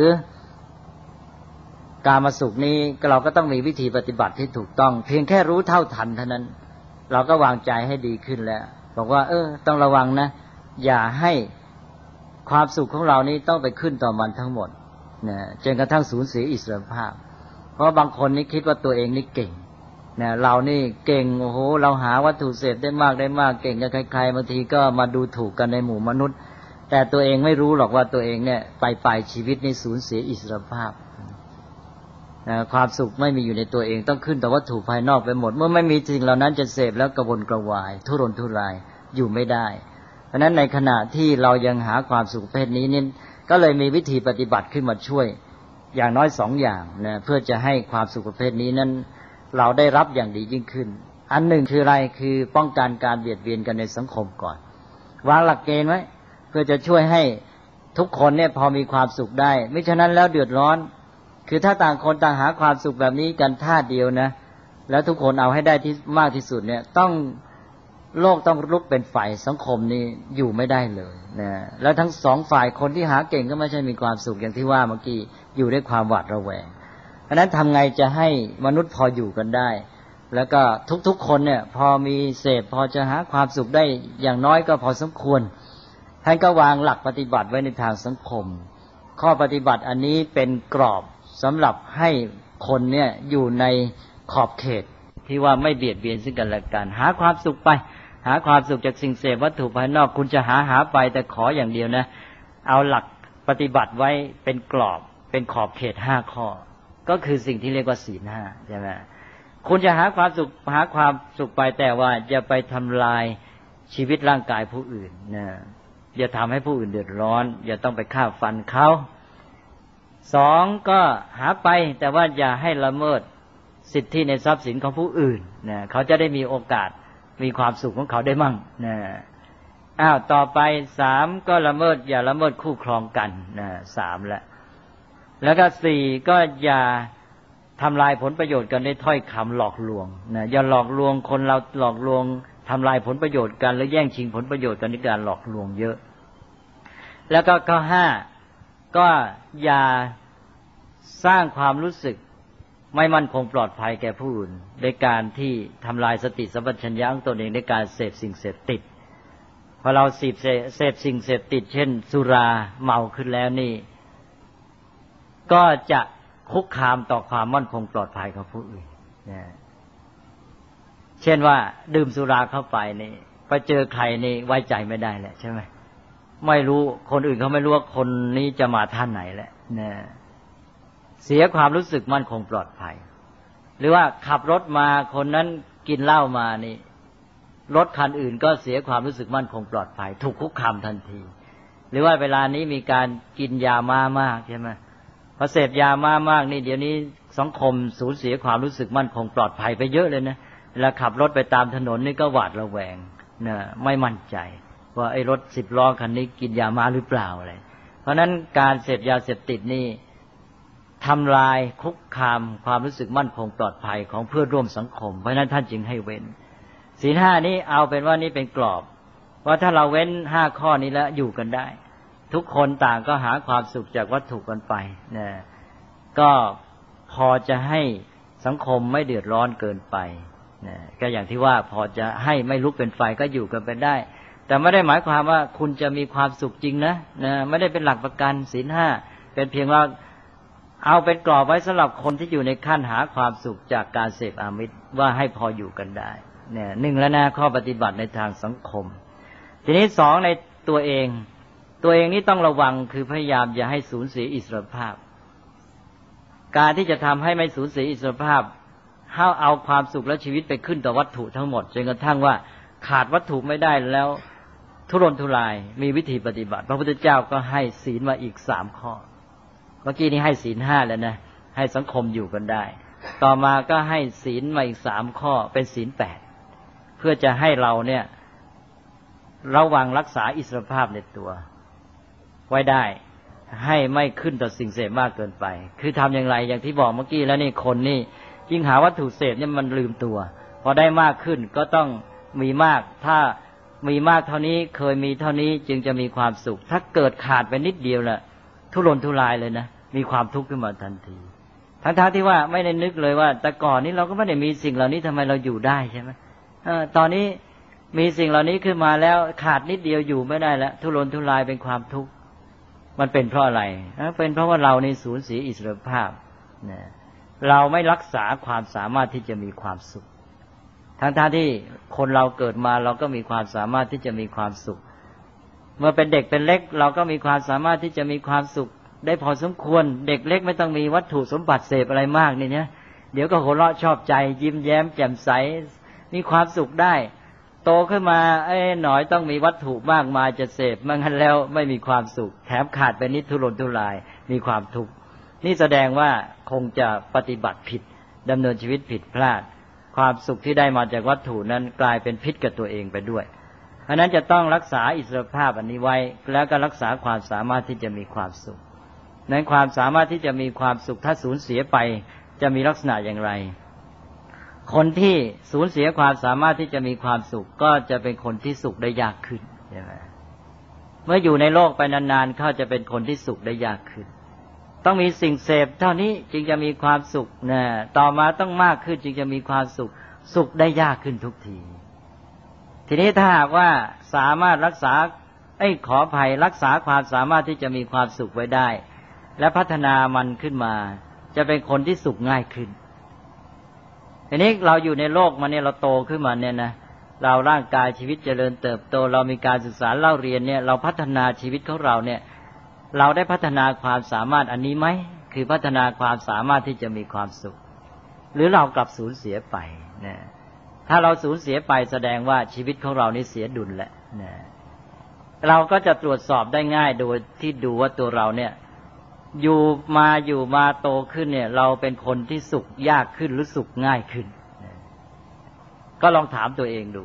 อกามสุขนี้เราก็ต้องมีวิธีปฏิบัติที่ถูกต้องเพียงแค่รู้เท่าทันเท่านั้นเราก็วางใจให้ดีขึ้นแล้วบอกว่าต้องระวังนะอย่าให้ความสุขของเรานี้ต้องไปขึ้นต่อมันทั้งหมดจนกระทั่งสูญเสียอิสรภาพเพราะบางคนนี่คิดว่าตัวเองนี่เก่งเรานี่เก่งโอ้โหเราหาวัตถุเสพได้มากเก่งกับใครๆบางทีก็มาดูถูกกันในหมู่มนุษย์แต่ตัวเองไม่รู้หรอกว่าตัวเองเนี่ยไปชีวิตนี่สูญเสียอิสรภาพความสุขไม่มีอยู่ในตัวเองต้องขึ้นแต่วัตถุภายนอกไปหมดเมื่อไม่มีสิ่งเหล่านั้นจะเสพแล้วกระวนกระวายทุรนทุรายอยู่ไม่ได้เพราะฉะนั้นในขณะที่เรายังหาความสุขประเภทนี้นี่ก็เลยมีวิธีปฏิบัติขึ้นมาช่วยอย่างน้อย2 อย่างนะเพื่อจะให้ความสุขประเภทนี้นั้นเราได้รับอย่างดียิ่งขึ้นอันหนึ่งคืออะไรคือป้องกันการเบียดเบียนกันในสังคมก่อนวางหลักเกณฑ์ไว้เพื่อจะช่วยให้ทุกคนเนี่ยพอมีความสุขได้ไม่ฉะนั้นแล้วเดือดร้อนคือถ้าต่างคนต่างหาความสุขแบบนี้กันท่าเดียวนะแล้วทุกคนเอาให้ได้ที่มากที่สุดเนี่ยโลกต้องลุกเป็นไฟสังคมนี้อยู่ไม่ได้เลยนะแล้วทั้ง2 ฝ่ายคนที่หาเก่งก็ไม่ใช่มีความสุขอย่างที่ว่าเมื่อกี้อยู่ด้วยความหวาดระแวงเพราะนั้นทำไงจะให้มนุษย์พออยู่กันได้แล้วก็ทุกๆคนเนี่ยพอมีเสพพอจะหาความสุขได้อย่างน้อยก็พอสมควรท่านก็วางหลักปฏิบัติไว้ในทางสังคมข้อปฏิบัติอันนี้เป็นกรอบสำหรับให้คนเนี่ยอยู่ในขอบเขตที่ว่าไม่เบียดเบียนซึ่งกันและกันหาความสุขไปหาความสุขจากสิ่งเสพวัตถุภายนอกคุณจะหาไปแต่ขออย่างเดียวนะเอาหลักปฏิบัติไว้เป็นกรอบเป็นขอบเขต5 ข้อก็คือสิ่งที่เรียกว่าศีล 5ใช่ไหมคุณจะหาความสุขไปแต่ว่าอย่าไปทำลายชีวิตร่างกายผู้อื่นนะอย่าทำให้ผู้อื่นเดือดร้อนอย่าต้องไปฆ่าฟันเขา2ก็หาไปแต่ว่าอย่าให้ละเมิดสิทธิในทรัพย์สินของผู้อื่นนะเขาจะได้มีโอกาสมีความสุขของเขาได้มั่งนะต่อไป3ก็อย่าละเมิดคู่ครองกันนะ3แล้วก็4ก็อย่าทำลายผลประโยชน์กันด้วยถ้อยคำหลอกลวงนะอย่าหลอกลวงคนเราหลอกลวงทำลายผลประโยชน์กันหรือแย่งชิงผลประโยชน์กันในการหลอกลวงเยอะแล้วก็ข้อ5ก็อย่าสร้างความรู้สึกไม่มั่นคงปลอดภัยแก่ผู้อื่นในการที่ทำลายสติสัมปชัญญะของตนเองในการเสพสิ่งเสพติดพอเราเสพสิ่งเสพติดเช่นสุราเมาขึ้นแล้วนี่ก็จะคุกคามต่อความมั่นคงปลอดภัยของผู้อื่นเช่นว่าดื่มสุราเข้าไปนี่ไปเจอใครนี่ไว้ใจไม่ได้แหละใช่ไหมไม่รู้คนอื่นเขาไม่รู้ว่าคนนี้จะมาท่านไหนแหละเนี่ยเสียความรู้สึกมั่นคงปลอดภัยหรือว่าขับรถมาคนนั้นกินเหล้ามานี่รถคันอื่นก็เสียความรู้สึกมั่นคงปลอดภัยถูกคุกคามทันทีหรือว่าเวลานี้มีการกินยามามากใช่ไหมพอเสพยามามากนี่เดี๋ยวนี้สังคมสูญเสียความรู้สึกมั่นคงปลอดภัยไปเยอะเลยนะเวลาขับรถไปตามถนนนี่ก็หวาดระแวงนะไม่มั่นใจว่าไอ้รถ10 ล้อคันนี้กินยามาหรือเปล่าอะไรเพราะนั้นการเสพยาเสพติดนี่ทำลายคุกคามความรู้สึกมั่นคงปลอดภัยของเพื่อนร่วมสังคมเพราะนั้นท่านจึงให้เว้นศีล 5นี้เอาเป็นว่านี่เป็นกรอบว่าถ้าเราเว้น5 ข้อนี้แล้วอยู่กันได้ทุกคนต่างก็หาความสุขจากวัตถุกันไปนะก็พอจะให้สังคมไม่เดือดร้อนเกินไปนะก็อย่างที่ว่าพอจะให้ไม่ลุกเป็นไฟก็อยู่กันไปได้แต่ไม่ได้หมายความว่าคุณจะมีความสุขจริงนะไม่ได้เป็นหลักประกันศีล 5เป็นเพียงว่าเอาเป็นกรอบไว้สำหรับคนที่อยู่ในขั้นหาความสุขจากการเสพอามิตรว่าให้พออยู่กันได้เนี่ย1แล้วนะข้อปฏิบัติในทางสังคมทีนี้2ในตัวเองนี่ต้องระวังคือพยายามอย่าให้สูญเสียอิสรภาพการที่จะทำให้ไม่สูญเสียอิสรภาพเอาความสุขและชีวิตไปขึ้นต่อวัตถุทั้งหมดจนกระทั่งว่าขาดวัตถุไม่ได้แล้วทุรนทุรายมีวิธีปฏิบัติพระพุทธเจ้าก็ให้ศีลมาอีก3 ข้อเมื่อกี้นี้ให้ศีล 5แล้วนะให้สังคมอยู่กันได้ต่อมาก็ให้ศีลมาอีก3 ข้อเป็นศีล 8เพื่อจะให้เราเนี่ยระวังรักษาอิสรภาพในตัวไว้ได้ให้ไม่ขึ้นต่อสิ่งเสพมากเกินไปคือทำอย่างไรอย่างที่บอกเมื่อกี้แล้วนี่คนนี่ยิ่งหาวัตถุเสพเนี่ยมันลืมตัวพอได้มากขึ้นก็ต้องมีมากถ้ามีมากเท่านี้เคยมีเท่านี้จึงจะมีความสุขถ้าเกิดขาดไปนิดเดียวละทุรนทุรายเลยนะมีความทุกข์ขึ้นมาทันทีทั้งที่ว่าไม่ได้นึกเลยว่าแต่ก่อนนี้เราก็ไม่ได้มีสิ่งเหล่านี้ทำไมเราอยู่ได้ใช่ไหมตอนนี้มีสิ่งเหล่านี้ขึ้นมาแล้วขาดนิดเดียวอยู่ไม่ได้แล้วทุรนทุรายเป็นความทุกข์มันเป็นเพราะอะไรเป็นเพราะว่าเราในสูญเสียอิสรภาพเราไม่รักษาความสามารถที่จะมีความสุขทั้งที่คนเราเกิดมาเราก็มีความสามารถที่จะมีความสุขเมื่อเป็นเด็กเป็นเล็กเราก็มีความสามารถที่จะมีความสุขได้พอสมควรเด็กเล็กไม่ต้องมีวัตถุสมบัติเสพอะไรมากนี่เนี่ยเดี๋ยวก็หัวเราะชอบใจยิ้มแย้มแจ่มใสมีความสุขได้โตขึ้นมาหน่อยต้องมีวัตถุมากมายจะเสพไม่งั้นแล้วไม่มีความสุขแถมขาดไปนิดทุรนทุรายมีความทุกข์นี่แสดงว่าคงจะปฏิบัติผิดดำเนินชีวิตผิดพลาดความสุขที่ได้มาจากวัตถุนั้นกลายเป็นพิษกับตัวเองไปด้วยเพราะนั้นจะต้องรักษาอิสรภาพอันนี้ไว้แล้วก็รักษาความสามารถที่จะมีความสุขในความสามารถที่จะมีความสุขถ้าสูญเสียไปจะมีลักษณะอย่างไรคนที่สูญเสียความสามารถที่จะมีความสุขก็จะเป็นคนที่สุขได้ยากขึ้นใช่ไหมเมื่ออยู่ในโลกไปนานๆเขาจะเป็นคนที่สุขได้ยากขึ้นต้องมีสิ่งเสพเท่านี้จึงจะมีความสุขนะต่อมาต้องมากขึ้นจึงจะมีความสุขสุขได้ยากขึ้นทุกทีทีนี้ถ้าหากว่าสามารถรักษาขออภัยรักษาความสามารถที่จะมีความสุขไว้ได้และพัฒนามันขึ้นมาจะเป็นคนที่สุขง่ายขึ้นทีนี้เราอยู่ในโลกมาเนี่ยเราโตขึ้นมาเนี่ยนะเราร่างกายชีวิตเจริญเติบโตเรามีการศึกษาเล่าเรียนเนี่ยเราพัฒนาชีวิตของเราเนี่ยเราได้พัฒนาความสามารถอันนี้ไหมคือพัฒนาความสามารถที่จะมีความสุขหรือเรากลับสูญเสียไปนะถ้าเราสูญเสียไปแสดงว่าชีวิตของเรานี่เสียดุลแล้วนะเราก็จะตรวจสอบได้ง่ายโดยที่ดูว่าตัวเราเนี่ยอยู่มาโตขึ้นเนี่ยเราเป็นคนที่สุขยากขึ้นหรือสุขง่ายขึ้นก็ลองถามตัวเองดู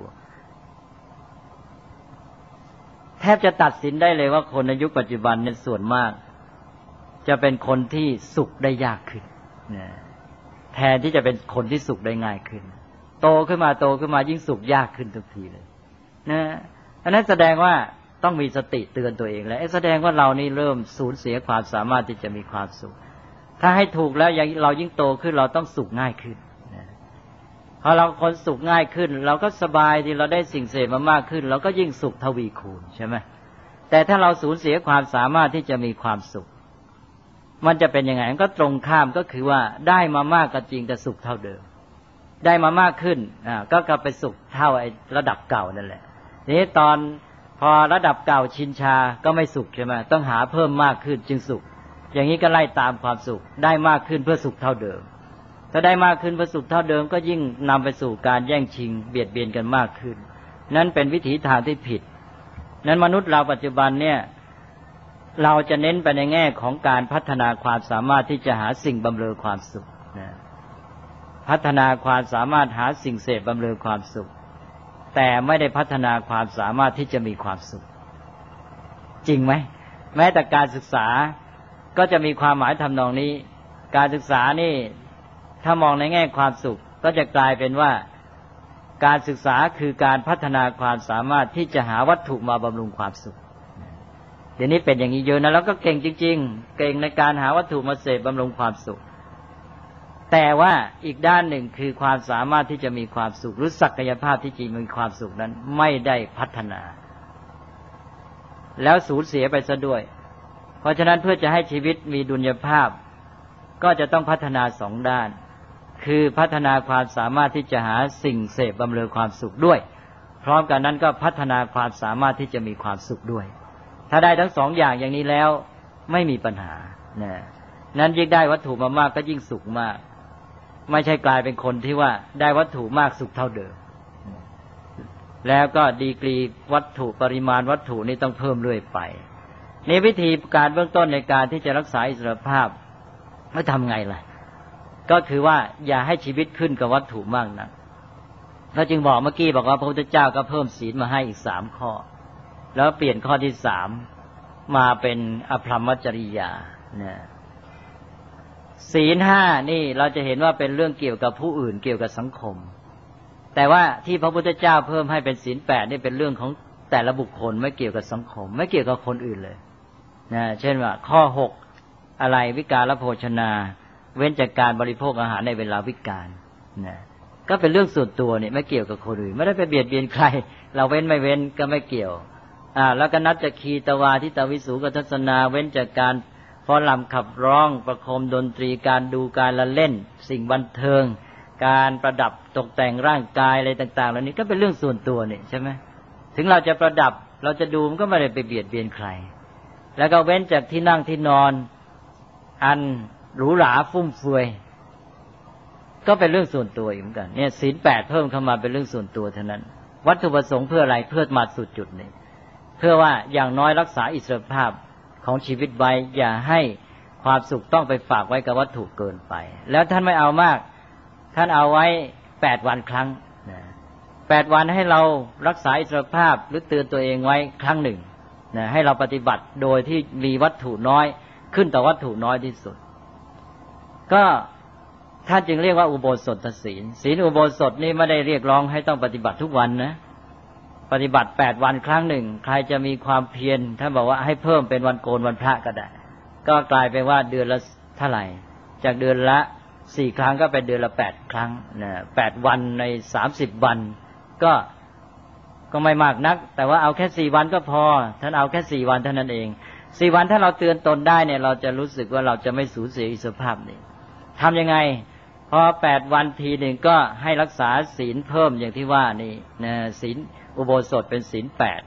แทบจะตัดสินได้เลยว่าคนในยุคปัจจุบันเนี่ยส่วนมากจะเป็นคนที่สุขได้ยากขึ้นแทนที่จะเป็นคนที่สุขได้ง่ายขึ้นโตขึ้นมายิ่งสุขยากขึ้นทุกทีเลยนะอันนั้นแสดงว่าต้องมีสติเตือนตัวเองแล้วแสดงว่าเรานี่เริ่มสูญเสียความสามารถที่จะมีความสุขถ้าให้ถูกแล้วเรายิ่งโตขึ้นเราต้องสุขง่ายขึ้นพอเราคนสุขง่ายขึ้นเราก็สบายที่เราได้สิ่งเสพมามากขึ้นเราก็ยิ่งสุขทวีคูณใช่ไหมแต่ถ้าเราสูญเสียความสามารถที่จะมีความสุขมันจะเป็นยังไงมันก็ตรงข้ามก็คือว่าได้มามากก็จริงแต่สุขเท่าเดิมได้มามากขึ้นก็กลับไปสุขเท่าระดับเก่านั่นแหละนี้ตอนพอระดับเก่าชินชาก็ไม่สุขใช่ไหมต้องหาเพิ่มมากขึ้นจึงสุขอย่างนี้ก็ไล่ตามความสุขได้มากขึ้นเพื่อสุขเท่าเดิมถ้าได้มากขึ้นเพื่อสุขเท่าเดิมก็ยิ่งนำไปสู่การแย่งชิงเบียดเบียนกันมากขึ้นนั่นเป็นวิถีทางที่ผิดนั้นมนุษย์เราปัจจุบันเนี่ยเราจะเน้นไปในแง่ของการพัฒนาความสามารถที่จะหาสิ่งบำเรอความสุขพัฒนาความสามารถหาสิ่งเสพบำเรอความสุขแต่ไม่ได้พัฒนาความสามารถที่จะมีความสุขจริงไหมแม้แต่การศึกษาก็จะมีความหมายทำนองนี้การศึกษานี่ถ้ามองในแง่ความสุขก็จะกลายเป็นว่าการศึกษาคือการพัฒนาความสามารถที่จะหาวัตถุมาบำรุงความสุขเดี๋ยวนี้เป็นอย่างนี้เยอะนะแล้วก็เก่งจริงๆเก่งในการหาวัตถุมาเสพบำรุงความสุขแต่ว่าอีกด้านหนึ่งคือความสามารถที่จะมีความสุขหรือศักยภาพที่จะมีความสุขนั้นไม่ได้พัฒนาแล้วสูญเสียไปซะด้วยเพราะฉะนั้นเพื่อจะให้ชีวิตมีดุลยภาพก็จะต้องพัฒนาสองด้านคือพัฒนาความสามารถที่จะหาสิ่งเสพบำเรอความสุขด้วยพร้อมกันนั้นก็พัฒนาความสามารถที่จะมีความสุขด้วยถ้าได้ทั้งสองอย่างอย่างนี้แล้วไม่มีปัญหานั้นยิ่งได้วัตถุมามากก็ยิ่งสุขมากไม่ใช่กลายเป็นคนที่ว่าได้วัตถุมากสุขเท่าเดิมแล้วก็ดีกรีวัตถุปริมาณวัตถุนี้ต้องเพิ่มเรื่อยไปนี่วิธีการเบื้องต้นในการที่จะรักษาอิสรภาพไม่ทำไงล่ะก็คือว่าอย่าให้ชีวิตขึ้นกับวัตถุมากนักเราจึงบอกเมื่อกี้บอกว่าพระพุทธเจ้าก็เพิ่มศีลมาให้อีก3ข้อแล้วเปลี่ยนข้อที่3มาเป็นอภรรมจริยาศีล5นี่เราจะเห็นว่าเป็นเรื่องเกี่ยวกับผู้อื่นเกี่ยวกับสังคมแต่ว่าที่พระพุทธเจ้าเพิ่มให้เป็นศีล8นี่เป็นเรื่องของแต่ละบุคคลไม่เกี่ยวกับสังคมไม่เกี่ยวกับคนอื่นเลยเช่นว่าข้อ6อะไรวิกาลโภชนาเว้นจากการบริโภคอาหารในเวลาวิกาลก็เป็นเรื่องส่วนตัวนี่ไม่เกี่ยวกับคนอื่นไม่ได้ไปเบียดเบียนใครเราเว้นไม่เว้นก็ไม่เกี่ยวแล้วก็นัตจะคีตวาทิตวิสูกทัศนาเว้นจากการฟ้อนรำขับร้องประโคมดนตรีการดูการละเล่นสิ่งบันเทิงการประดับตกแต่งร่างกายอะไรต่างๆเหล่านี้ก็เป็นเรื่องส่วนตัวนี่ใช่ไหมถึงเราจะประดับเราจะดูมันก็ไม่ได้ไปเบียดเบียนใครแล้วก็เว้นจากที่นั่งที่นอนอันหรูหราฟุ่มเฟือยก็เป็นเรื่องส่วนตัวเหมือนกันเนี่ยศีล8เพิ่มเข้ามาเป็นเรื่องส่วนตัวเท่านั้นวัตถุประสงค์เพื่ออะไรเพื่อมาสู่จุดนี้เพื่อว่าอย่างน้อยรักษาอิสรภาพของชีวิตไว้อย่าให้ความสุขต้องไปฝากไว้กับวัตถุเกินไปแล้วท่านไม่เอามากท่านเอาไว้8 วันครั้ง8 วันให้เรารักษาอิสรภาพหรือเตือนตัวเองไว้ครั้งหนึ่งให้เราปฏิบัติโดยที่มีวัตถุน้อยขึ้นต่อวัตถุน้อยที่สุดก็ท่านจึงเรียกว่าอุโบสถศีลศีลอุโบสถนี่ไม่ได้เรียกร้องให้ต้องปฏิบัติทุกวันนะปฏิบัติ8 วันครั้งหนึ่งใครจะมีความเพียรท่านบอกว่าให้เพิ่มเป็นวันโกนวันพระก็ได้ก็กลายเป็นว่าเดือนละเท่าไหร่จากเดือนละ4 ครั้งก็เป็นเดือนละ8 ครั้งนะ8 วันใน30 วันก็ไม่มากนักแต่ว่าเอาแค่4 วันก็พอท่านเอาแค่4 วันเท่านั้นเอง4 วันถ้าเราเตือนตนได้เนี่ยเราจะรู้สึกว่าเราจะไม่สูญเสียอิสรภาพนี้ทำยังไงพอ8 วันทีหนึ่งก็ให้รักษาศีลเพิ่มอย่างที่ว่านี่นะศีลอุโบสถเป็นศีล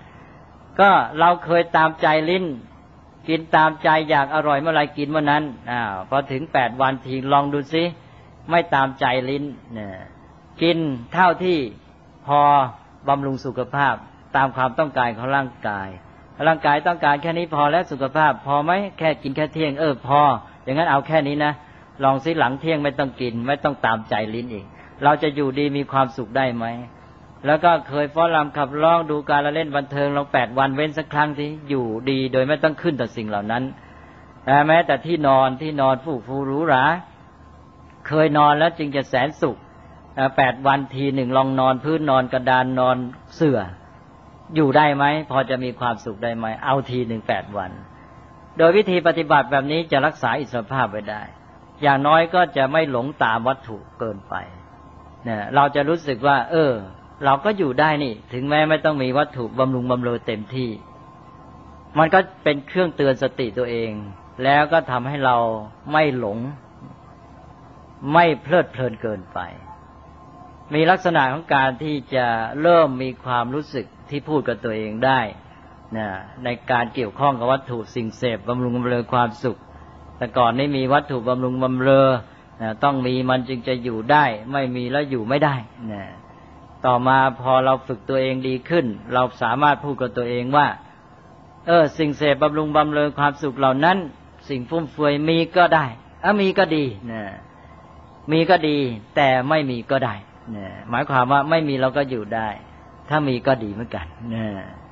8ก็เราเคยตามใจลิ้นกินตามใจอยากอร่อยเมื่อไรกินเมื่อนั้นพอถึง8 วันทีลองดูซิไม่ตามใจลิ้นนะกินเท่าที่พอบำรุงสุขภาพตามความต้องการของร่างกายต้องการแค่นี้พอแล้วสุขภาพพอไหมแค่กินแค่เที่ยงพออย่างนั้นเอาแค่นี้นะลองซิหลังเที่ยงไม่ต้องกินไม่ต้องตามใจลิ้นอีกเราจะอยู่ดีมีความสุขได้ไหมแล้วก็เคยฟ้อนรำขับร้องดูการละเล่นบันเทิงลอง8 วันเว้นสักครั้งที่อยู่ดีโดยไม่ต้องขึ้นต่อสิ่งเหล่านั้นแม้แต่ที่นอนฟูฟูหรูหราเคยนอนแล้วจึงจะแสนสุข8 วันทีหนึ่งลองนอนพื้นนอนกระดานนอนเสื่ออยู่ได้ไหมพอจะมีความสุขได้ไหมเอาทีหนึ่ง8 วันโดยวิธีปฏิบัติแบบนี้จะรักษาอิสรภาพไว้ได้อย่างน้อยก็จะไม่หลงตามวัตถุเกินไปเนี่ยเราจะรู้สึกว่าเราก็อยู่ได้นี่ถึงแม้ไม่ต้องมีวัตถุบำรุงบำเรอเต็มที่มันก็เป็นเครื่องเตือนสติตัวเองแล้วก็ทำให้เราไม่หลงไม่เพลิดเพลินเกินไปมีลักษณะของการที่จะเริ่มมีความรู้สึกที่พูดกับตัวเองได้นะในการเกี่ยวข้องกับวัตถุสิ่งเสพบำรุงบำเรอความสุขแต่ก่อนนี้มีวัตถุบำรุงบำเรอต้องมีมันจึงจะอยู่ได้ไม่มีแล้วอยู่ไม่ได้นะต่อมาพอเราฝึกตัวเองดีขึ้นเราสามารถพูดกับตัวเองว่าสิ่งเสพบำรุงบำเรอความสุขเหล่านั้นสิ่งฟุ่มเฟือยมีก็ได้มีก็ดีนะมีก็ดีแต่ไม่มีก็ได้นะหมายความว่าไม่มีเราก็อยู่ได้ถ้ามีก็ดีเหมือนกันนะ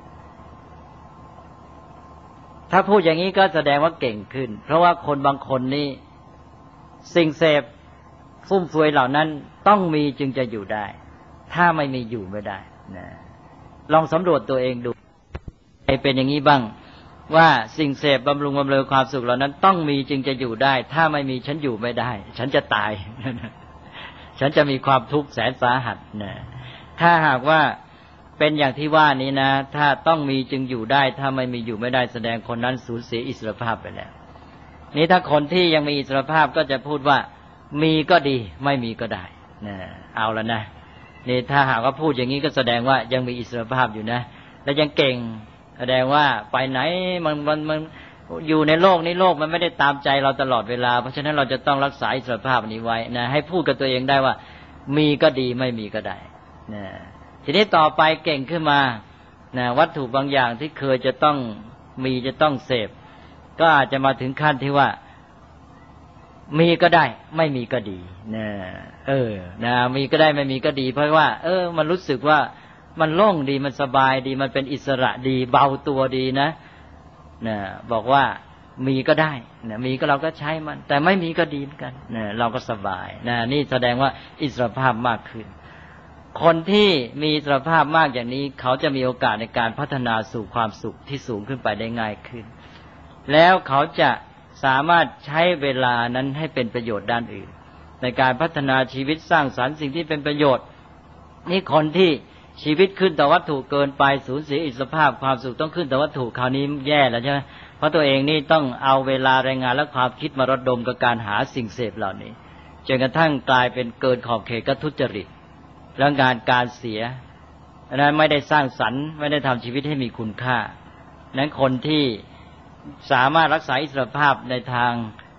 ถ้าพูดอย่างนี้ก็แสดงว่าเก่งขึ้นเพราะว่าคนบางคนนี่สิ่งเสพฟุ่มเฟือยเหล่านั้นต้องมีจึงจะอยู่ได้ถ้าไม่มีอยู่ไม่ได้นะลองสำรวจตัวเองดูเป็นอย่างนี้บ้างว่าสิ่งเสพบำรุงบำเรอความสุขเหล่านั้นต้องมีจึงจะอยู่ได้ถ้าไม่มีฉันอยู่ไม่ได้ฉันจะตาย ฉันจะมีความทุกข์แสนสาหัสนะถ้าหากว่าเป็นอย่างที่ว่านี้นะถ้าต้องมีจึงอยู่ได้ถ้าไม่มีอยู่ไม่ได้แสดงคนนั้นสูญเสียอิสรภาพไปแล้วนี่ถ้าคนที่ยังมีอิสรภาพก็จะพูดว่ามีก็ดีไม่มีก็ได้นะเอาแล้วนะนี่ถ้าหากว่าพูดอย่างนี้ก็แสดงว่ายังมีอิสรภาพอยู่นะและยังเก่งแสดงว่าไปไหนมันอยู่ในโลกนี้โลกมันไม่ได้ตามใจเราตลอดเวลาเพราะฉะนั้นเราจะต้องรักษาอิสรภาพนี้ไว้นะให้พูดกับตัวเองได้ว่ามีก็ดีไม่มีก็ได้นะทีนี้ต่อไปเก่งขึ้นมานะวัตถุบางอย่างที่เคยจะต้องมีจะต้องเสพก็อาจจะมาถึงขั้นที่ว่ามีก็ได้ไม่มีก็ดีนะนะมีก็ได้ไม่มีก็ดีเพราะว่ามันรู้สึกว่ามันโล่งดีมันสบายดีมันเป็นอิสระดีเบาตัวดีนะบอกว่ามีก็ได้นะมีก็เราก็ใช้มันแต่ไม่มีก็ดีเหมือนกันนะเราก็สบายนะนี่แสดงว่าอิสรภาพมากขึ้นคนที่มีอิสรภาพมากอย่างนี้เขาจะมีโอกาสในการพัฒนาสู่ความสุขที่สูงขึ้นไปได้ง่ายขึ้นแล้วเขาจะสามารถใช้เวลานั้นให้เป็นประโยชน์ด้านอื่นในการพัฒนาชีวิตสร้างสรรค์สิ่งที่เป็นประโยชน์นี่คนที่ชีวิตขึ้นต่อวัตถุเกินไปสูญเสียอิสรภาพความสุขต้องขึ้นต่อวัตถุคราวนี้แย่แล้วใช่ไหมเพราะตัวเองนี่ต้องเอาเวลาแรงงานและความคิดมาระดมกับการหาสิ่งเสพเหล่านี้จนกระทั่งกลายเป็นเกินขอบเขตก็ทุจริตแล้วการเสียนั้นไม่ได้สร้างสรรค์ไม่ได้ทำชีวิตให้มีคุณค่านั้นคนที่สามารถรักษาอิสรภาพในทาง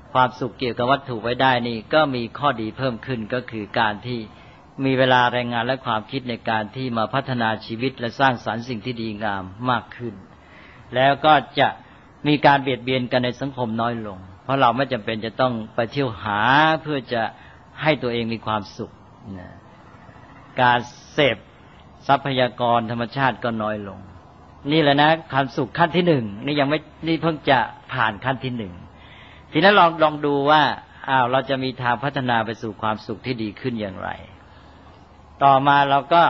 ความสุขเกี่ยวกับวัตถุไว้ได้นี่ก็มีข้อดีเพิ่มขึ้นก็คือการที่มีเวลาแรงงานและความคิดในการที่มาพัฒนาชีวิตและสร้างสรรค์สิ่งที่ดีงามมากขึ้นแล้วก็จะมีการเบียดเบียนกันในสังคมน้อยลงเพราะเราไม่จำเป็นจะต้องไปเที่ยวหาเพื่อจะให้ตัวเองมีความสุขการเสพทรัพยากรธรรมชาติก็น้อยลงนี่แหละนะความสุขขั้นที่หนึ่งนี่ยังไม่นี่เพิ่งจะผ่านขั้นที่หนึ่งทีนั้นลองดูว่าเราจะมีทางพัฒนาไปสู่ความสุขที่ดีขึ้นอย่างไรต่อมาเราก็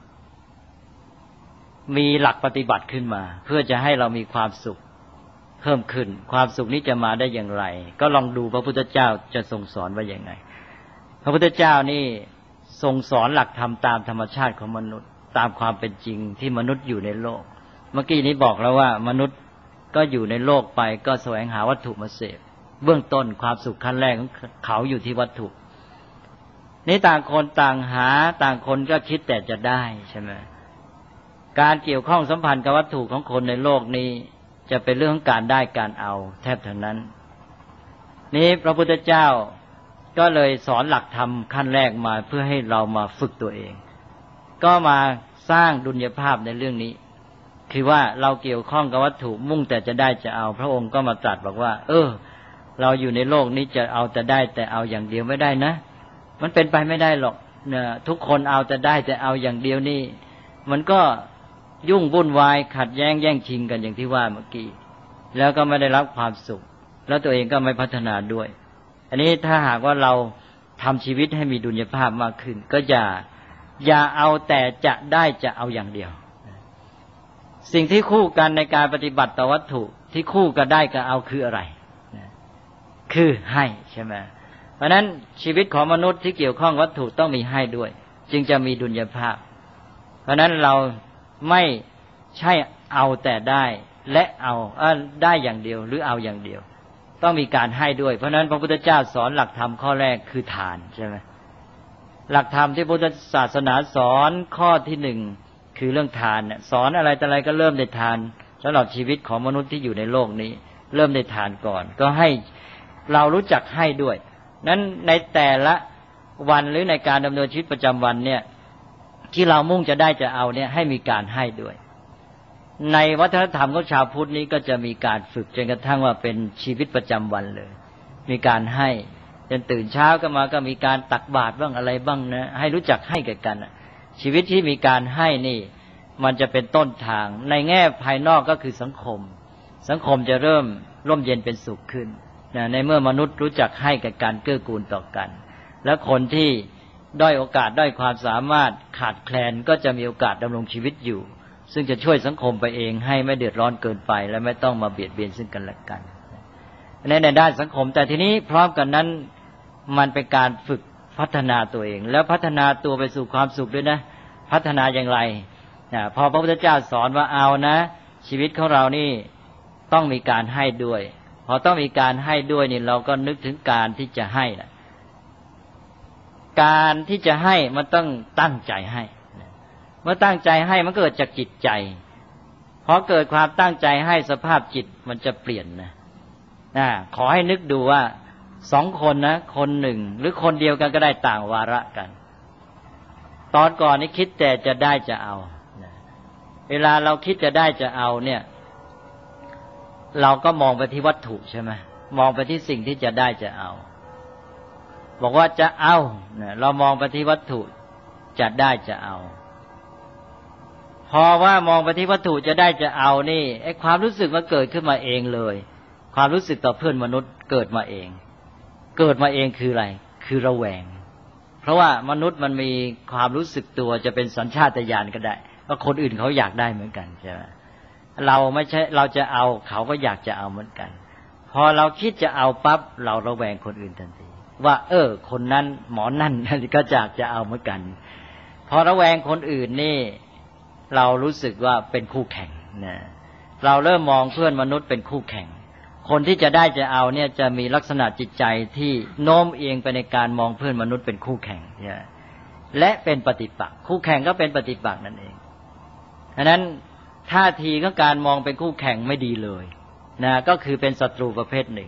มีหลักปฏิบัติขึ้นมาเพื่อจะให้เรามีความสุขเพิ่มขึ้นความสุขนี้จะมาได้อย่างไรก็ลองดูพระพุทธเจ้าจะทรงสอนว่าอย่างไงพระพุทธเจ้านี่ทรงสอนหลักธรรมตามธรรมชาติของมนุษย์ตามความเป็นจริงที่มนุษย์อยู่ในโลกเมื่อกี้นี้บอกแล้วว่ามนุษย์ก็อยู่ในโลกไปก็แสวงหาวัตถุมาเสพเบื้องต้นความสุขขั้นแรกของเขาอยู่ที่วัตถุนี่ต่างคนต่างหาต่างคนก็คิดแต่จะได้ใช่ไหมการเกี่ยวข้องสัมพันธ์กับวัตถุของคนในโลกนี้จะเป็นเรื่องของการได้การเอาแทบทั้งนั้นนี้พระพุทธเจ้าก็เลยสอนหลักธรรมขั้นแรกมาเพื่อให้เรามาฝึกตัวเองก็มาสร้างดุลยภาพในเรื่องนี้คือว่าเราเกี่ยวข้องกับวัตถุมุ่งแต่จะได้จะเอาพระองค์ก็มาตรัสบอกว่าเราอยู่ในโลกนี้จะเอาแต่ได้แต่เอาอย่างเดียวไม่ได้นะมันเป็นไปไม่ได้หรอกเนี่ยทุกคนเอาแต่ได้แต่เอาอย่างเดียวนี่มันก็ยุ่งวุ่นวายขัดแย้งแย่งชิงกันอย่างที่ว่าเมื่อกี้แล้วก็ไม่ได้รับความสุขแล้วตัวเองก็ไม่พัฒนาด้วยอันนี้ถ้าหากว่าเราทำชีวิตให้มีดุลยภาพมากขึ้นก็อย่าเอาแต่จะได้จะเอาอย่างเดียวสิ่งที่คู่กันในการปฏิบัติต่อวัตถุที่คู่กันได้กับเอาคืออะไรคือให้ใช่ไหมเพราะฉะนั้นชีวิตของมนุษย์ที่เกี่ยวข้องวัตถุต้องมีให้ด้วยจึงจะมีดุลยภาพเพราะฉะนั้นเราไม่ใช่เอาแต่ได้และเอาได้อย่างเดียวหรือเอาอย่างเดียวต้องมีการให้ด้วยเพราะฉะนั้นพระพุทธเจ้าสอนหลักธรรมข้อแรกคือทานใช่ไหมหลักธรรมที่พุทธศาสนาสอนข้อที่หนึ่งคือเรื่องทานสอนอะไรแต่อะไรก็เริ่มได้ทานสำหรับชีวิตของมนุษย์ที่อยู่ในโลกนี้เริ่มได้ทานก่อนก็ให้เรารู้จักให้ด้วยนั้นในแต่ละวันหรือในการดำเนินชีวิตประจำวันเนี่ยที่เรามุ่งจะได้จะเอาเนี่ยให้มีการให้ด้วยในวัฒนธรรมของชาวพุทธนี้ก็จะมีการฝึกจนกระทั่งว่าเป็นชีวิตประจำวันเลยมีการให้จนตื่นเช้าก็มาก็มีการตักบาตรบ้างอะไรบ้างนะให้รู้จักให้แก่กันชีวิตที่มีการให้นี่มันจะเป็นต้นทางในแง่ภายนอกก็คือสังคมจะเริ่มร่มเย็นเป็นสุขขึ้นนะในเมื่อมนุษย์รู้จักให้แก่กันเกื้อกูลต่อกันแล้วคนที่ด้อยโอกาสด้อยความสามารถขาดแคลนก็จะมีโอกาสดำรงชีวิตอยู่ซึ่งจะช่วยสังคมไปเองให้ไม่เดือดร้อนเกินไปและไม่ต้องมาเบียดเบียนซึ่งกันและกันในด้านสังคมแต่ทีนี้พร้อมกันนั้นมันเป็นการฝึกพัฒนาตัวเองแล้วพัฒนาตัวไปสู่ความสุขด้วยนะพัฒนาอย่างไรพอพระพุทธเจ้าสอนว่าเอานะชีวิตของเรานี่ต้องมีการให้ด้วยพอต้องมีการให้ด้วยนี่เราก็นึกถึงการที่จะให้นะการที่จะให้มันต้องตั้งใจให้เมื่อตั้งใจให้มันเกิดจากจิตใจพอเกิดความตั้งใจให้สภาพจิตมันจะเปลี่ยนนะขอให้นึกดูว่าสองคนนะคนหนึ่งหรือคนเดียวกันก็ได้ต่างวาระกันตอนก่อนนี่คิดแต่จะได้จะเอาเวลาเราคิดจะได้จะเอาเนี่ยเราก็มองไปที่วัตถุใช่ไหมมองไปที่สิ่งที่จะได้จะเอาบอกว่าจะเอาเรามองไปที่วัตถุจะได้จะเอาพอว่ามองไปที่วัตถุจะได้จะเอานี่ไอ้ความรู้สึกมันเกิดขึ้นมาเองเลยความรู้สึกต่อเพื่อนมนุษย์เกิดมาเองคืออะไรคือระแวงเพราะว่ามนุษย์มันมีความรู้สึกตัวจะเป็นสัญชาตญาณก็ได้ว่าคนอื่นเขาอยากได้เหมือนกันใช่ไหมเราไม่ใช่เราจะเอาเขาก็อยากจะเอาเหมือนกันพอเราคิดจะเอาปั๊บเราระแวงคนอื่นทันทีว่าคนนั้นหมอนั่นก็อยากจะเอาเหมือนกันพอระแวงคนอื่นนี่เรารู้สึกว่าเป็นคู่แข่งนะเราเริ่มมองเพื่อนมนุษย์เป็นคู่แข่งคนที่จะได้จะเอาเนี่ยจะมีลักษณะจิตใจที่โน้มเอียงไปในการมองเพื่อนมนุษย์เป็นคู่แข่งและเป็นปฏิปักษ์คู่แข่งก็เป็นปฏิปักษ์นั่นเองฉะนั้นท่าทีของการมองเป็นคู่แข่งไม่ดีเลยนะก็คือเป็นศัตรูประเภทหนึ่ง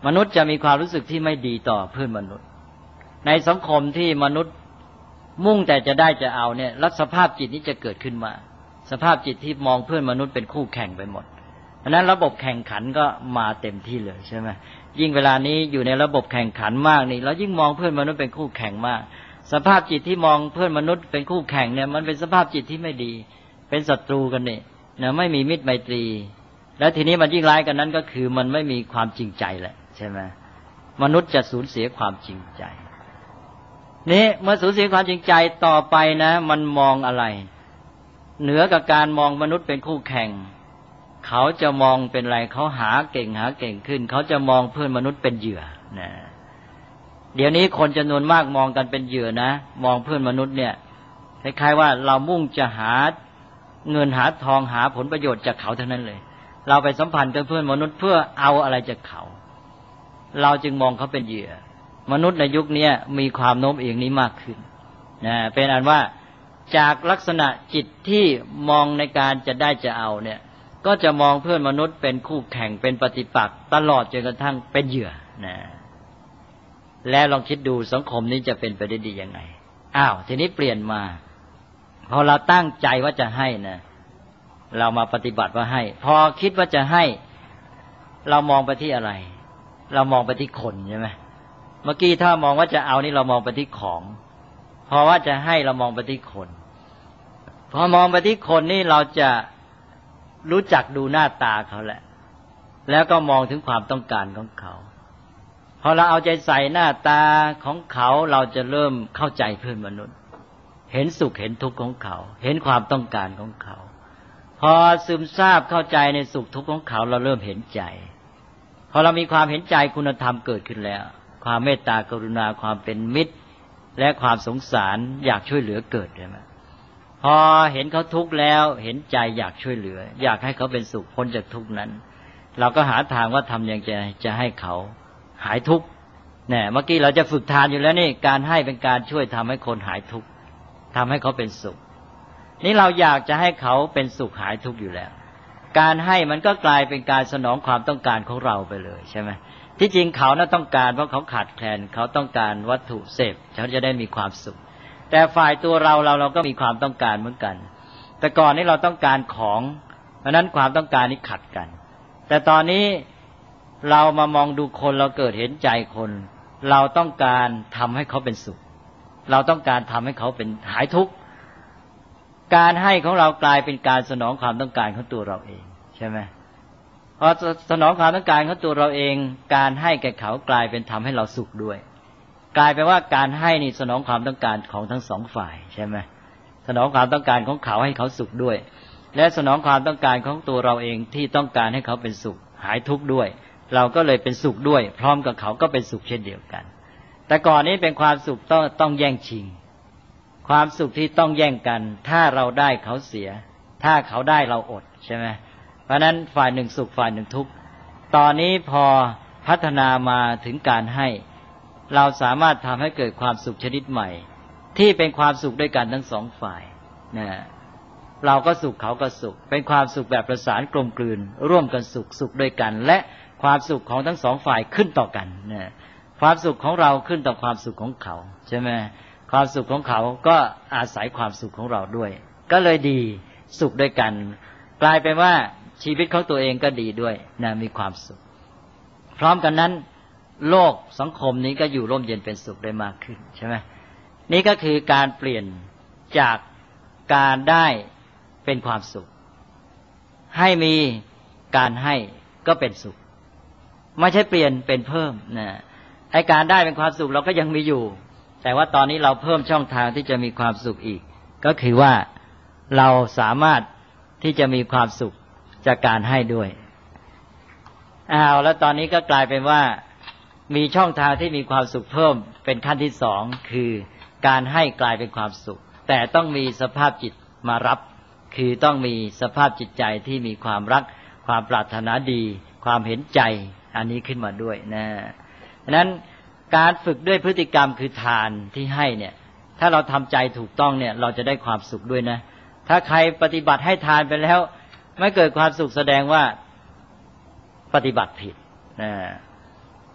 มนุษย์จะมีความรู้สึกที่ไม่ดีต่อเพื่อนมนุษย์ในสังคมที่มนุษย์มุ่งแต่จะได้จะเอาเนี่ยลักษณะสภาพจิตนี้จะเกิดขึ้นมาสภาพจิตที่มองเพื่อนมนุษย์เป็นคู่แข่งไปหมดเพราะนั้นระบบแข่งขันก็มาเต็มที่เลยใช่ไหมยิ่งเวลานี้อยู่ในระบบแข่งขันมากนี่เรายิ่งมองเพื่อนมนุษย์เป็นคู่แข่งมากสภาพจิตที่มองเพื่อนมนุษย์เป็นคู่แข่งเนี่ยมันเป็นสภาพจิตที่ไม่ดีเป็นศัตรูกันนี่นะไม่มีมิตรไมตรีและทีนี้มันยิ่งร้ายกันนั้นก็คือมันไม่มีความจริงใจแหละใช่ไหมมนุษย์จะสูญเสียความจริงใจนี่เมื่อสูญเสียความจริงใจต่อไปนะมันมองอะไรเหนือกับการมองมนุษย์เป็นคู่แข่งเขาจะมองเป็นอะไรเขาหาเก่งขึ้นเขาจะมองเพื่อนมนุษย์เป็นเหยื่อนะเดี๋ยวนี้คนจำนวนมากมองกันเป็นเหยื่อนะมองเพื่อนมนุษย์เนี่ยคล้ายๆว่าเรามุ่งจะหาเงินหาทองหาผลประโยชน์จากเขาเท่านั้นเลยเราไปสัมพันธ์กับเพื่อนมนุษย์เพื่อเอาอะไรจากเขาเราจึงมองเขาเป็นเหยื่อมนุษย์ในยุคนี้มีความโน้มเอียงนี้มากขึ้นนะเป็นอันว่าจากลักษณะจิตที่มองในการจะได้จะเอาเนี่ยก็จะมองเพื่อนมนุษย์เป็นคู่แข่งเป็นปฏิปักษ์ตลอดจนกระทั่งเป็นเหยื่อนะแล้วลองคิดดูสังคมนี้จะเป็นไปได้ดียังไงทีนี้เปลี่ยนมาพอเราตั้งใจว่าจะให้นะเรามาปฏิบัติว่าให้พอคิดว่าจะให้เรามองไปที่อะไรเรามองไปที่คนใช่ไหมเมื่อกี้ถ้ามองว่าจะเอานี่เรามองไปที่ของพอว่าจะให้เรามองไปที่คนพอมองไปที่คนนี่เราจะรู้จักดูหน้าตาเขาแหละแล้วก็มองถึงความต้องการของเขาพอเราเอาใจใส่หน้าตาของเขาเราจะเริ่มเข้าใจเพื่อนมนุษย์เห็นสุขเห็นทุกข์ของเขาเห็นความต้องการของเขาพอซึมซาบเข้าใจในสุขทุกข์ของเขาเราเริ่มเห็นใจพอเรามีความเห็นใจคุณธรรมเกิดขึ้นแล้วความเมตตากรุณาความเป็นมิตรและความสงสารอยากช่วยเหลือเกิดใช่ไหมพอเห็นเขาทุกข์แล้วเห็นใจอยากช่วยเหลืออยากให้เขาเป็นสุขพ้นจากทุกข์นั้นเราก็หาทางว่าทำอย่างจะให้เขาหายทุกข์เนี่ยเมื่อกี้เราจะฝึกทานอยู่แล้วนี่การให้เป็นการช่วยทำให้คนหายทุกข์ทำให้เขาเป็นสุขนี่เราอยากจะให้เขาเป็นสุขหายทุกข์อยู่แล้วการให้มันก็กลายเป็นการสนองความต้องการของเราไปเลยใช่ไหมที่จริงเขาน่ะต้องการเพราะเขาขาดแคลนเขาต้องการวัตถุเสพเขาจะได้มีความสุขแต่ฝ่ายตัวเราก็มีความต้องการเหมือนกันแต่ก่อนนี้เราต้องการของเพราะนั้นความต้องการนี้ขัดกันแต่ตอนนี้เรามามองดูคนเราเกิดเห็นใจคนเราต้องการทำให้เขาเป็นสุขเราต้องการทำให้เขาเป็นหายทุกข์การให้ของเรากลายเป็นการสนองความต้องการของตัวเราเองใช่ไหมพอสนองความต้องการของตัวเราเองการให้แก่เขากลายเป็นทำให้เราสุขด้วยกลายเป็นว่าการให้นี่สนองความต้องการของทั้งสองฝ่ายใช่ไหมสนองความต้องการของเขาให้เขาสุขด้วยและสนองความต้องการของตัวเราเองที่ต้องการให้เขาเป็นสุขหายทุกข์ด้วยเราก็เลยเป็นสุขด้วยพร้อมกับเขาก็เป็นสุขเช่นเดียวกันแต่ก่อนนี้เป็นความสุขต้องแย่งชิงความสุขที่ต้องแย่งกันถ้าเราได้เขาเสียถ้าเขาได้เราอดใช่ไหมเพราะนั้นฝ่ายหนึ่งสุขฝ่ายหนึ่งทุกข์ตอนนี้พอพัฒนามาถึงการให้เราสามารถทำให้เกิดความสุขชนิดใหม่ที่เป็นความสุขด้วยกันทั้งสองฝ่ายนะเราก็สุขเขาก็สุขเป็นความสุขแบบประสานกลมกลืนร่วมกันสุขด้วยกันและความสุขของทั้งสองฝ่ายขึ้นต่อกันนะความสุขของเราขึ้นต่อความสุขของเขาใช่ไหมความสุขของเขาก็อาศัยความสุขของเราด้วยก็เลยดีสุขด้วยกันกลายเป็นว่าชีวิตของตัวเองก็ดีด้วยนะมีความสุขพร้อมกันนั้นโลกสังคมนี้ก็อยู่ร่มเย็นเป็นสุขได้มากขึ้นใช่ไหมนี่ก็คือการเปลี่ยนจากการได้เป็นความสุขให้มีการให้ก็เป็นสุขไม่ใช่เปลี่ยนเป็นเพิ่มนะไอ้การได้เป็นความสุขเราก็ยังมีอยู่แต่ว่าตอนนี้เราเพิ่มช่องทางที่จะมีความสุขอีกก็คือว่าเราสามารถที่จะมีความสุขจากการให้ด้วยแล้วตอนนี้ก็กลายเป็นว่ามีช่องทางที่มีความสุขเพิ่มเป็นขั้นที่สองคือการให้กลายเป็นความสุขแต่ต้องมีสภาพจิตมารับคือต้องมีสภาพจิตใจที่มีความรักความปรารถนาดีความเห็นใจอันนี้ขึ้นมาด้วยนะฉะนั้นการฝึกด้วยพฤติกรรมคือทานที่ให้เนี่ยถ้าเราทำใจถูกต้องเนี่ยเราจะได้ความสุขด้วยนะถ้าใครปฏิบัติให้ทานไปแล้วไม่เกิดความสุขแสดงว่าปฏิบัติผิดนะ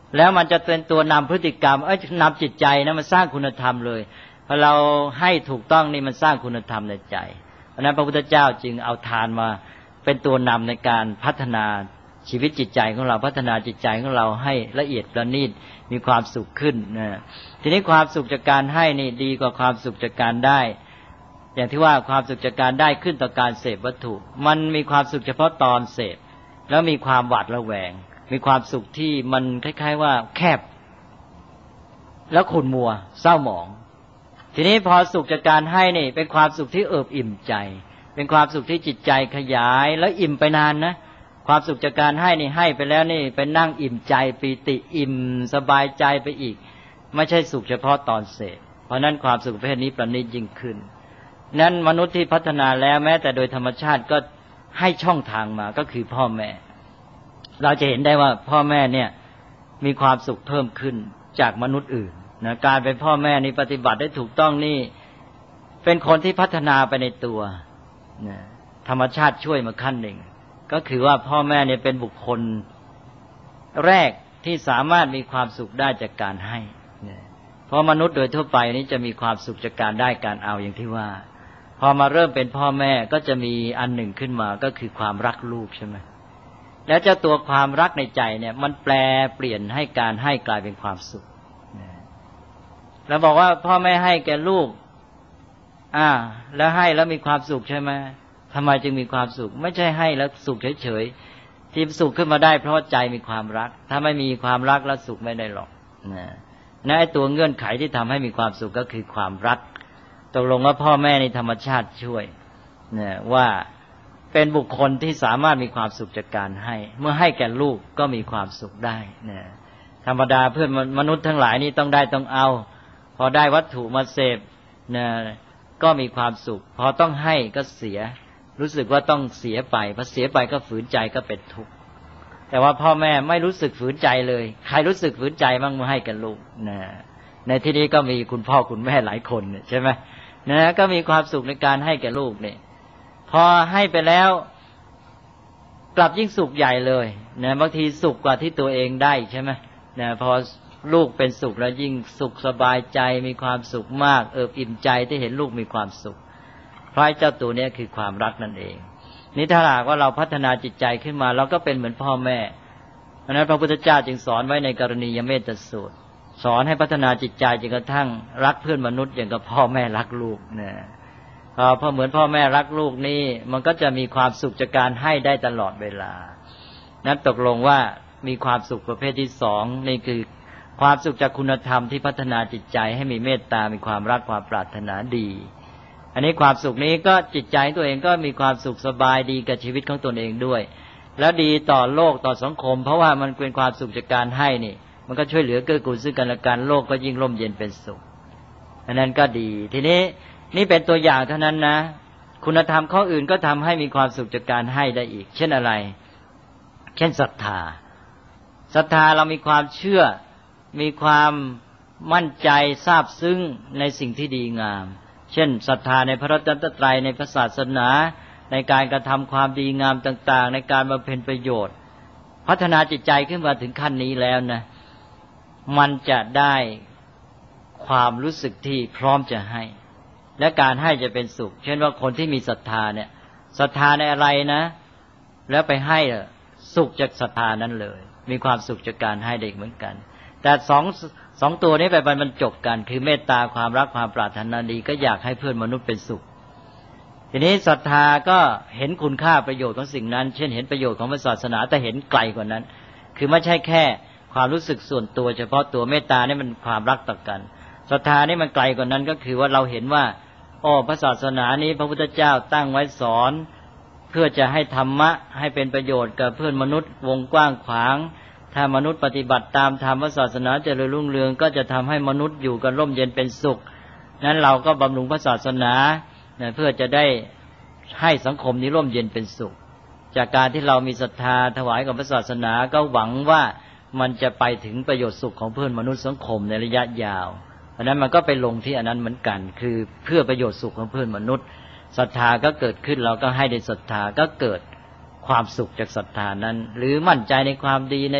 แล้วมันจะเป็นตัวนำพฤติกรรมนำจิตใจนะมันสร้างคุณธรรมเลยพอเราให้ถูกต้องนี่มันสร้างคุณธรรมในใจเพราะนั้นพระพุทธเจ้าจึงเอาทานมาเป็นตัวนำในการพัฒนาชีวิตจิตใจของเราพัฒนาจิตใจของเราให้ละเอียดประณีตมีความสุขขึ้นนะทีนี้ความสุขจากการให้นี่ดีกว่าความสุขจากการได้อย่างที่ว่าความสุขจากการได้ขึ้นต่อการเสพวัตถุมันมีความสุขเฉพาะตอนเสพแล้วมีความหวาดระแวงมีความสุขที่มันคล้ายๆว่าแคบแล้วขุ่นมัวเศร้าหมองทีนี้พอสุขจากการให้นี่เป็นความสุขที่เอิบอิ่มใจเป็นความสุขที่จิตใจขยายแล้วอิ่มไปนานนะความสุขจากการให้นี่ให้ไปแล้วนี่เป็นนั่งอิ่มใจปีติอิ่มสบายใจไปอีกไม่ใช่สุขเฉพาะตอนเสพเพราะนั้นความสุขประเภทนี้ประณีตยิ่งขึ้นนั้นมนุษย์ที่พัฒนาแล้วแม้แต่โดยธรรมชาติก็ให้ช่องทางมาก็คือพ่อแม่เราจะเห็นได้ว่าพ่อแม่เนี่ยมีความสุขเพิ่มขึ้นจากมนุษย์อื่นนะการเป็นพ่อแม่นี่ปฏิบัติได้ถูกต้องนี่เป็นคนที่พัฒนาไปในตัวนะธรรมชาติช่วยมาขั้นหนึ่งก็คือว่าพ่อแม่เนี่ยเป็นบุคคลแรกที่สามารถมีความสุขได้จากการให้เพราะมนุษย์โดยทั่วไปนี้จะมีความสุขจากการได้การเอาอย่างที่ว่าพอมาเริ่มเป็นพ่อแม่ก็จะมีอันหนึ่งขึ้นมาก็คือความรักลูกใช่ไหมแล้วเจ้าตัวความรักในใจเนี่ยมันแปลเปลี่ยนให้การให้กลายเป็นความสุขเราบอกว่าพ่อแม่ให้แก่ลูกแล้วให้แล้วมีความสุขใช่ไหมทำไมจึงมีความสุขไม่ใช่ให้แล้วสุขเฉยๆที่สุขขึ้นมาได้เพราะใจมีความรักถ้าไม่มีความรักแล้วสุขไม่ได้หรอกไอ้ตัวเงื่อนไขที่ทำให้มีความสุขก็คือความรักตกลงว่าพ่อแม่ในธรรมชาติช่วยว่าเป็นบุคคลที่สามารถมีความสุขจากการให้เมื่อให้แก่ลูกก็มีความสุขได้ธรรมดาเพื่อนมนุษย์ทั้งหลายนี่ต้องได้ต้องเอาพอได้วัตถุมาเสพก็มีความสุขพอต้องให้ก็เสียรู้สึกว่าต้องเสียไปพอเสียไปก็ฝืนใจก็เป็นทุกข์แต่ว่าพ่อแม่ไม่รู้สึกฝืนใจเลยใครรู้สึกฝืนใจบ้างเมื่อให้กันลูกในที่นี้ก็มีคุณพ่อคุณแม่หลายคนใช่ไหมก็มีความสุขในการให้แก่ลูกเนี่ยพอให้ไปแล้วกลับยิ่งสุขใหญ่เลยบางทีสุขกว่าที่ตัวเองได้ใช่ไหมพอลูกเป็นสุขแล้วยิ่งสุขสบายใจมีความสุขมากเอิบอิ่มใจที่เห็นลูกมีความสุขเพราะเจ้าตัวนี้คือความรักนั่นเองนี่ถ้าหากว่าเราพัฒนาจิตใจขึ้นมาเราก็เป็นเหมือนพ่อแม่เพราะนั้นพระพุทธเจ้าจึงสอนไว้ในกรณียเมตสูตรสอนให้พัฒนาจิตใจจนกระทั่งรักเพื่อนมนุษย์อย่างกับพ่อแม่รักลูกพอเหมือนพ่อแม่รักลูกนี่มันก็จะมีความสุขจากการให้ได้ตลอดเวลานั้นตกลงว่ามีความสุขประเภทที่สองนี่คือความสุขจากคุณธรรมที่พัฒนาจิตใจให้มีเมตตามีความรักความปรารถนาดีอันนี้ความสุขนี้ก็จิตใจตัวเองก็มีความสุขสบายดีกับชีวิตของตนเองด้วยแล้วดีต่อโลกต่อสังคมเพราะว่ามันเป็นความสุขจากการให้นี่มันก็ช่วยเหลือเกื้อกูลซึ่งกันและกันโลกก็ยิ่งร่มเย็นเป็นสุขอันนั้นก็ดีทีนี้นี่เป็นตัวอย่างเท่านั้นนะคุณธรรมข้ออื่นก็ทำให้มีความสุขจากการให้ได้อีกเช่นอะไรเช่นศรัทธาเรามีความเชื่อมีความมั่นใจซาบซึ้งในสิ่งที่ดีงามเช่นศรัทธาในพระรัตนตรัยในพระศาสนาในการกระทำความดีงามต่างๆในการบำเพ็ญประโยชน์พัฒนาจิตใจขึ้นมาถึงขั้นนี้แล้วนะมันจะได้ความรู้สึกที่พร้อมจะให้และการให้จะเป็นสุขเช่นว่าคนที่มีศรัทธาเนี่ยศรัทธาในอะไรนะแล้วไปให้สุขจากศรัทธานั้นเลยมีความสุขจากการให้เด็กเหมือนกันแต่สองตัวนี้ไปบรรจบกันคือเมตตาความรักความปรารถนาดีก็อยากให้เพื่อนมนุษย์เป็นสุขทีนี้ศรัทธาก็เห็นคุณค่าประโยชน์ของสิ่งนั้นเช่นเห็นประโยชน์ของศาสนาแต่เห็นไกลกว่านั้นคือไม่ใช่แค่ความรู้สึกส่วนตัวเฉพาะตัวเมตตานี่มันความรักต่อกันศรัทธานี่มันไกลกว่านั้นก็คือว่าเราเห็นว่าพระศาสนานี้พระพุทธเจ้าตั้งไว้สอนเพื่อจะให้ธรรมะให้เป็นประโยชน์กับเพื่อนมนุษย์วงกว้างขวางถ้ามนุษย์ปฏิบัติตามธรรมศาสนาเจริญรุ่งเรืองก็จะทำให้มนุษย์อยู่กันร่มเย็นเป็นสุขนั้นเราก็บำรุงพระศาสนาเพื่อจะได้ให้สังคมนี้ร่มเย็นเป็นสุขจากการที่เรามีศรัทธาถวายกับพระศาสนาก็หวังว่ามันจะไปถึงประโยชน์สุขของเพื่อนมนุษย์สังคมในระยะยาวเพราะนั้นมันก็ไปลงที่อันนั้นเหมือนกันคือเพื่อประโยชน์สุขของเพื่อนมนุษย์ศรัทธาก็เกิดขึ้นเราก็ให้ในศรัทธาก็เกิดความสุขจากศรัทธานั้นหรือมั่นใจในความดีใน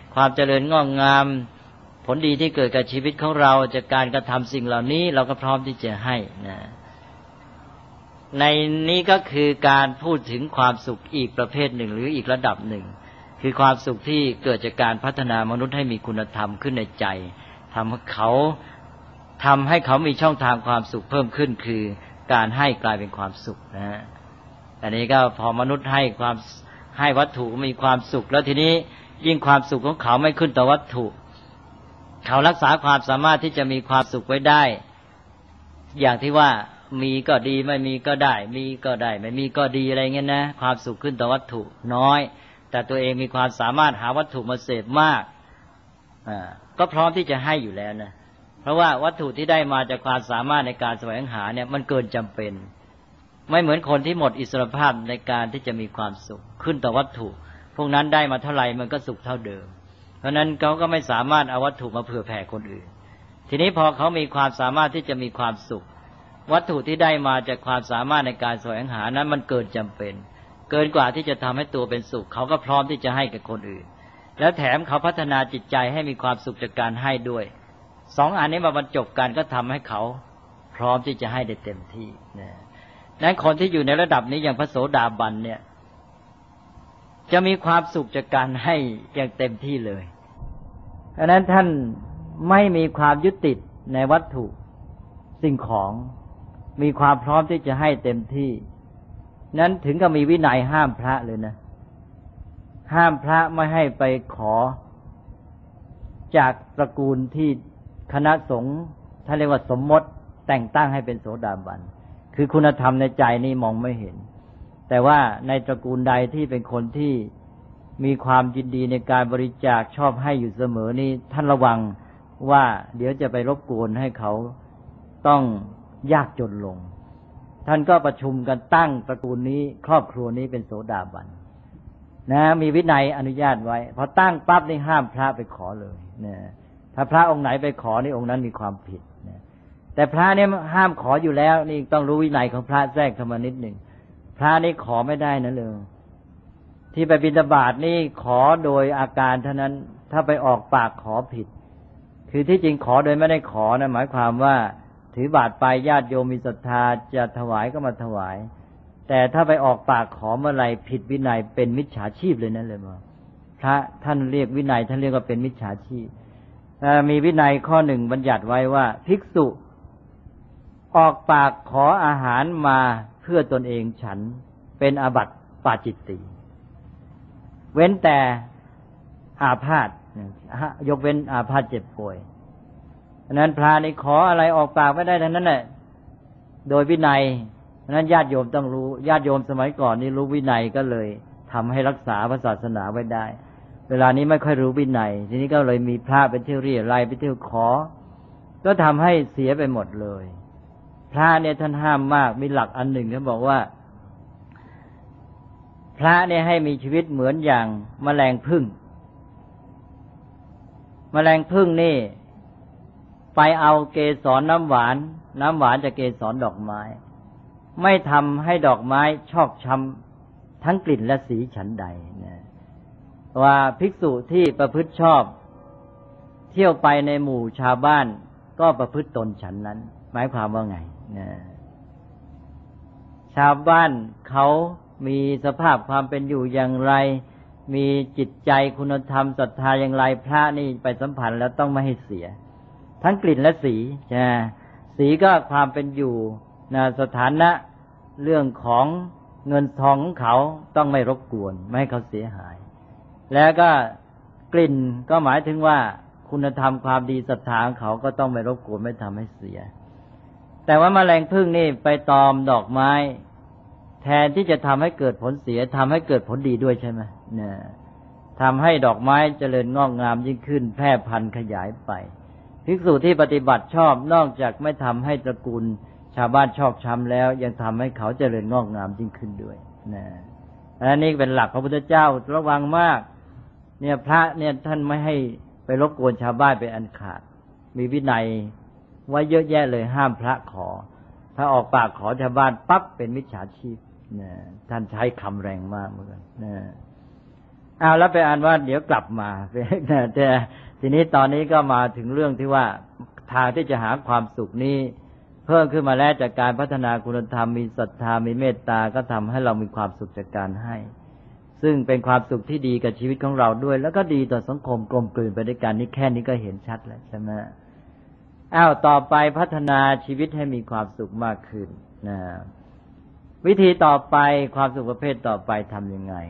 ความเจริญงอกงามผลดีที่เกิดกับชีวิตของเราจากการกระทำสิ่งเหล่านี้เราก็พร้อมที่จะให้นะในนี้ก็คือการพูดถึงความสุขอีกประเภทหนึ่งหรืออีกระดับหนึ่งคือความสุขที่เกิดจากการพัฒนามนุษย์ให้มีคุณธรรมขึ้นในใจทำให้เขามีช่องทางความสุขเพิ่มขึ้นคือการให้กลายเป็นความสุขนะฮะอันนี้ก็พอมนุษย์ให้วัตถุมีความสุขแล้วทีนี้ยิ่งความสุขของเขาไม่ขึ้นต่อวัตถุเขารักษาความสามารถที่จะมีความสุขไว้ได้อย่างที่ว่ามีก็ดีไม่มีก็ได้มีก็ได้ไม่มีก็ดีอะไรเงี้ยนะความสุขขึ้นต่อวัตถุน้อยแต่ตัวเองมีความสามารถหาวัตถุมาเสพมากก็พร้อมที่จะให้อยู่แล้วนะเพราะว่าวัตถุที่ได้มาจากความสามารถในการแสวงหาเนี่ยมันเกินจำเป็นไม่เหมือนคนที่หมดอิสรภาพในการที่จะมีความสุขขึ้นต่อวัตถุพวกนั้นได้มาเท่าไหร่มันก็สุขเท่าเดิมเพราะนั้นเขาก็ไม่สามารถเอาวัตถุมาเผื่อแผ่คนอื่นทีนี้พอเขามีความสามารถที่จะมีความสุขวัตถุที่ได้มาจากความสามารถในการแสวงหานั้นมันเกินจำเป็นเกินกว่าที่จะทำให้ตัวเป็นสุขเขาก็พร้อมที่จะให้กับคนอื่นแล้วแถมเขาพัฒนาจิตใจให้มีความสุขจากการให้ด้วยสองอันนี้มาบรรจบกันก็ทำให้เขาพร้อมที่จะให้ได้เต็มที่นะนั้นคนที่อยู่ในระดับนี้อย่างพระโสดาบันเนี่ยจะมีความสุขจากการให้อย่างเต็มที่เลยเพราะนั้นท่านไม่มีความยึดติดในวัตถุสิ่งของมีความพร้อมที่จะให้เต็มที่นั้นถึงกับมีวินัยห้ามพระเลยนะห้ามพระไม่ให้ไปขอจากตระกูลที่คณะสงฆ์ท่านเรียกว่าสมมติแต่งตั้งให้เป็นโสดาบันคือคุณธรรมในใจนี่มองไม่เห็นแต่ว่าในตระกูลใดที่เป็นคนที่มีความยินดีในการบริจาคชอบให้อยู่เสมอนี่ท่านระวังว่าเดี๋ยวจะไปรบกวนให้เขาต้องยากจนลงท่านก็ประชุมกันตั้งตระกูลนี้ครอบครัวนี้เป็นโสดาบันนะมีวินัยอนุญาตไว้พอตั้งปั๊บนี่ห้ามพระไปขอเลยนะถ้าพระองค์ไหนไปขอนี่องค์นั้นมีความผิดนะแต่พระเนี่ยห้ามขออยู่แล้วนี่ต้องรู้วินัยของพระแทรกเข้ามานิดหนึ่งพระนี่ขอไม่ได้นะเลยที่ไปบิณฑบาตนี่ขอโดยอาการเท่านั้นถ้าไปออกปากขอผิดคือที่จริงขอโดยไม่ได้ขอนะหมายความว่าถือบาตรไปญาติโยมมีศรัทธาจะถวายก็มาถวายแต่ถ้าไปออกปากขอเมื่อไรผิดวินัยเป็นมิจฉาชีพเลยนั่นเลยว่าพระท่านเรียกวินัยท่านเรียกว่าเป็นมิจฉาชีพมีวินัยข้อหนึ่งบัญญัติไว้ว่าภิกษุออกปากขออาหารมาเพื่อตนเองฉันเป็นอาบัติปาจิตติเว้นแต่อาพาธยกเว้นอาพาธเจ็บป่วยฉะนั้นพระนี่ขออะไรออกปากไม่ได้ทั้งนั้นแหละโดยวินัยฉะนั้นญาติโยมต้องรู้ญาติโยมสมัยก่อนนี่รู้วินัยก็เลยทำให้รักษาพระศาสนาไว้ได้เวลานี้ไม่ค่อยรู้วินัยทีนี้ก็เลยมีพระไปเที่ยวเรียรัยไปเที่ยวขอก็ทำให้เสียไปหมดเลยพระเนี่ยท่านห้ามมากมีหลักอันหนึ่งเขาบอกว่าพระเนี่ยให้มีชีวิตเหมือนอย่างแมลงผึ้งแมลงผึ้งนี่ไปเอาเกสรน้ำหวานจากเกสรดอกไม้ไม่ทำให้ดอกไม้ชอกช้ำทั้งกลิ่นและสีฉันใดนะว่าภิกษุที่ประพฤติชอบเที่ยวไปในหมู่ชาวบ้านก็ประพฤติตนฉันนั้นหมายความว่าไงนะชาวบ้านเขามีสภาพความเป็นอยู่อย่างไรมีจิตใจคุณธรรมศรัทธาอย่างไรพระนี่ไปสัมผัสแล้วต้องไม่ให้เสียทั้งกลิ่นและสีสีก็ความเป็นอยู่สถานะเรื่องของเงินทองของเขาต้องไม่รบกวนไม่ให้เขาเสียหายแล้วก็กลิ่นก็หมายถึงว่าคุณธรรมความดีศรัทธาของเขาก็ต้องไม่รบกวนไม่ทำให้เสียแต่ว่าแมลงผึ้งนี่ไปตอมดอกไม้แทนที่จะทำให้เกิดผลเสียทำให้เกิดผลดีด้วยใช่ไหมเนี่ยทำให้ดอกไม้เจริญงอกงามยิ่งขึ้นแพร่พันธุ์ขยายไปภิกษุที่ปฏิบัติชอบนอกจากไม่ทำให้ตระกูลชาวบ้านชอกช้ำแล้วยังทำให้เขาเจริญงอกงามยิ่งขึ้นด้วยนะอันนี้เป็นหลักพระพุทธเจ้าระวังมากเนี่ยพระเนี่ยท่านไม่ให้ไปรบกวนชาวบ้านเป็นอันขาดมีวินัยไว้เยอะแยะเลยห้ามพระขอถ้าออกปากขอชาวบ้านปั๊บเป็นมิจฉาชีพนะท่านใช้คำแรงมากเหมือนกันนะเอาแล้วไปอ่านว่าเดี๋ยวกลับมาแต่ทีนี้ตอนนี้ก็มาถึงเรื่องที่ว่าทางที่จะหาความสุขนี้เพิ่มขึ้นมาแล้วจากการพัฒนาคุณธรรมมีศรัทธามีเมตตาก็ทำให้เรามีความสุขจากการให้ซึ่งเป็นความสุขที่ดีกับชีวิตของเราด้วยแล้วก็ดีต่อสังคมกลมกลืนไปด้วยกันนี่แค่นี้ก็เห็นชัดแล้วใช่ไหมต่อไปพัฒนาชีวิตให้มีความสุขมากขึ้นนะวิธีต่อไปความสุขประเภทต่อไปทำยังไง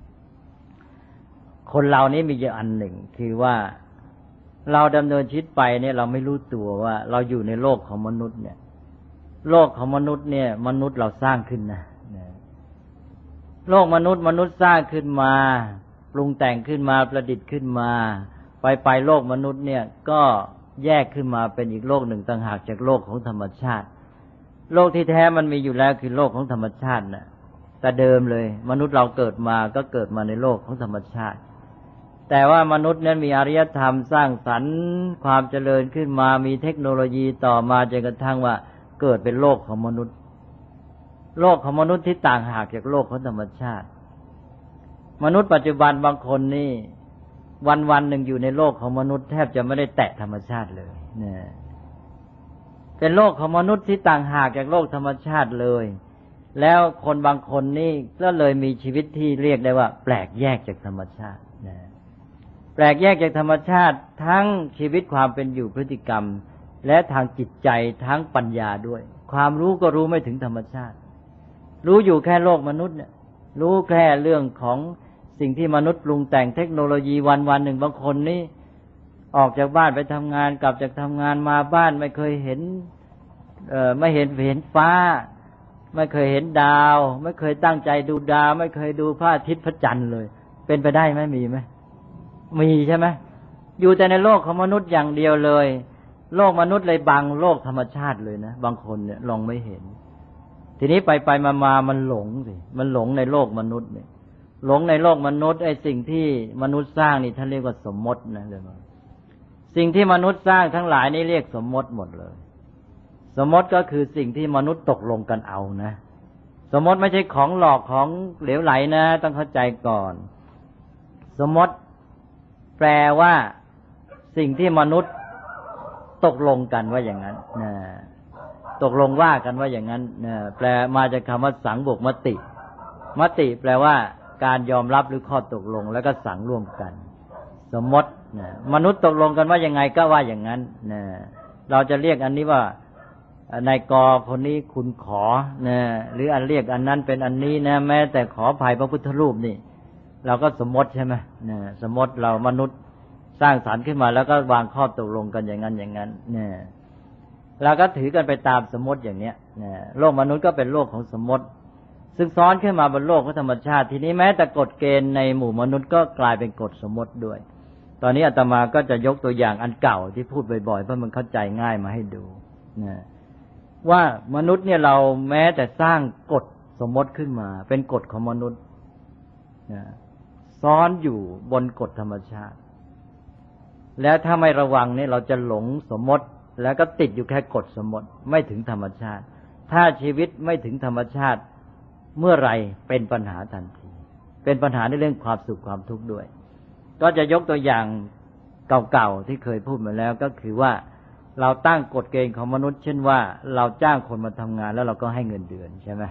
คนเรานี้มีอย่างอันหนึ่งคือว่าเราดำเนินชีวิตไปเนี่ยเราไม่รู้ตัวว่าเราอยู่ในโลกของมนุษย์เนี่ยโลกของมนุษย์เนี่ยมนุษย์เราสร้างขึ้นนะโลกมนุษย์สร้างขึ้นมาปรุงแต่งขึ้นมาประดิษฐ์ขึ้นมาไปโลกมนุษย์เนี่ยก็แยกขึ้นมาเป็นอีกโลกหนึ่งต่างหากจากโลกของธรรมชาติโลกที่แท้มันมีอยู่แล้วคือโลกของธรรมชาตินะแต่เดิมเลยมนุษย์เราเกิดมาก็เกิดมาในโลกของธรรมชาติแต่ว่ามนุษย์นั้นมีอารยธรรมสร้างสรรค์ความเจริญขึ้นมามีเทคโนโลยีต่อมาจนกระทั่งว่าเกิดเป็นโลกของมนุษย์โลกของมนุษย์ที่ต่างหากจากโลกของธรรมชาติมนุษย์ปัจจุบันบางคนนี่วันๆหนึ่งอยู่ในโลกของมนุษย์แทบจะไม่ได้แตะธรรมชาติเลยเนี่ยเป็นโลกของมนุษย์ที่ต่างหากจากโลกธรรมชาติเลยแล้วคนบางคนนี่ก็เลยมีชีวิตที่เรียกได้ว่าแปลกแยกจากธรรมชาติแปลกแยกจากธรรมชาติทั้งชีวิตความเป็นอยู่พฤติกรรมและทางจิตใจทั้งปัญญาด้วยความรู้ก็รู้ไม่ถึงธรรมชาติรู้อยู่แค่โลกมนุษย์เนี่ยรู้แค่เรื่องของสิ่งที่มนุษย์ปรุงแต่งเทคโนโลยีวันๆหนึ่งบางคนนี่ออกจากบ้านไปทำงานกลับจากทำงานมาบ้านไม่เคยเห็นไม่เห็นฟ้าไม่เคยเห็นดาวไม่เคยตั้งใจดูดาวไม่เคยดูพระอาทิตย์พระจันทร์เลยเป็นไปได้ไหมมีไหมมีใช่ไหมอยู่แต่ในโลกของมนุษย์อย่างเดียวเลยโลกมนุษย์เลยบังโลกธรรมชาติเลยนะบางคนเนี่ยลองไม่เห็นทีนี้ไปมามันหลงสิมันหลงในโลกมนุษย์เนี่ยหลงในโลกมนุษย์ไอ้สิ่งที่มนุษย์สร้างนี่ท่านเรียกว่าสมมตินะเลยสิ่งที่มนุษย์สร้างทั้งหลายนี่เรียกสมมติหมดเลยสมมติก็คือสิ่งที่มนุษย์ตกลงกันเอานะสมมติไม่ใช่ของหลอกของเหลวไหลนะต้องเข้าใจก่อนสมมติแปลว่าสิ่งที่มนุษย์ตกลงกันว่าอย่างนั้นนะตกลงว่ากันว่าอย่างนั้นนะแปลมาจากคำว่าสังบวกมติมติแปลว่าการยอมรับหรือข้อตกลงแล้วก็สังร่วมกันสมมตินะมนุษย์ตกลงกันว่ายังไงก็ว่าอย่างนั้นนะเราจะเรียกอันนี้ว่านายกคนนี้คุณขอนะหรืออันเรียกอันนั้นเป็นอันนี้นะแม้แต่ขอภัยพระพุทธรูปนี่เราก็สมมติใช่ไหมนะสมมติเรามนุษย์สร้างสรรค์ขึ้นมาแล้วก็วางข้อตกลงกันอย่างนั้นอย่างนั้นเนี่ยเราก็ถือกันไปตามสมมติอย่างเนี้ยนะโลกมนุษย์ก็เป็นโลกของสมมติซึ่งซ้อนขึ้นมาบนโลกของธรรมชาติทีนี้แม้แต่กฎเกณฑ์ในหมู่มนุษย์ก็กลายเป็นกฎสมมติด้วยตอนนี้อาตมาก็จะยกตัวอย่างอันเก่าที่พูดบ่อยๆเพราะมันเข้าใจง่ายมาให้ดูนะว่ามนุษย์เนี่ยเราแม้แต่สร้างกฎสมมติขึ้นมาเป็นกฎของมนุษย์นะซ้อนอยู่บนกฎธรรมชาติแล้วถ้าไม่ระวังเนี่ยเราจะหลงสมมติแล้วก็ติดอยู่แค่กฎสมมติไม่ถึงธรรมชาติถ้าชีวิตไม่ถึงธรรมชาติเมื่อไรเป็นปัญหาทันทีเป็นปัญหาในเรื่องความสุขความทุกข์ด้วยก็จะยกตัวอย่างเก่าๆที่เคยพูดมาแล้วก็คือว่าเราตั้งกฎเกณฑ์ของมนุษย์เช่นว่าเราจ้างคนมาทำงานแล้วเราก็ให้เงินเดือนใช่ไหม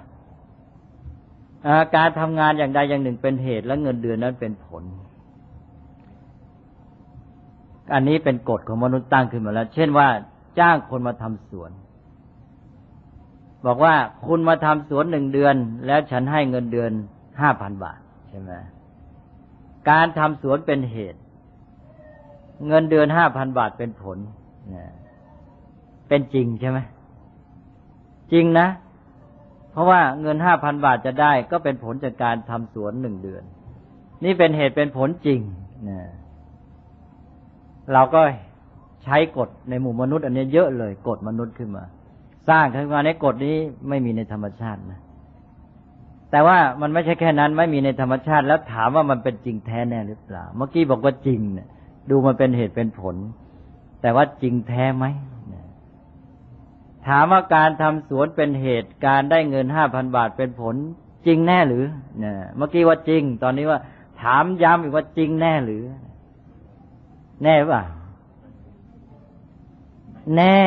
การทำงานอย่างใดอย่างหนึ่งเป็นเหตุและเงินเดือนนั้นเป็นผลอันนี้เป็นกฎของมนุษย์ตั้งขึ้นมาแล้วเช่นว่าจ้างคนมาทำสวนบอกว่าคุณมาทำสวน1 เดือนแล้วฉันให้เงินเดือน 5,000 บาทใช่ไหมการทำสวนเป็นเหตุเงินเดือน 5,000 บาทเป็นผลเป็นจริงใช่ไหมจริงนะเพราะว่าเงิน 5,000 บาทจะได้ก็เป็นผลจากการทำสวน1 เดือนนี่เป็นเหตุเป็นผลจริงเราก็ใช้กฎในหมู่มนุษย์อันนี้เยอะเลยกฎมนุษย์ขึ้นมาสร้างขึ้นมาในกฎนี้ไม่มีในธรรมชาตินะแต่ว่ามันไม่ใช่แค่นั้นไม่มีในธรรมชาติแล้วถามว่ามันเป็นจริงแท้แน่หรือเปล่าเมื่อกี้บอกว่าจริงเนี่ยดูมันเป็นเหตุเป็นผลแต่ว่าจริงแท้ไหมถามว่าการทำสวนเป็นเหตุการได้เงิน 5,000 บาทเป็นผลจริงแน่หรือเมื่อกี้ว่าจริงตอนนี้ว่าถามย้ำอีกว่าจริงแน่หรือแน่ป่ะแน่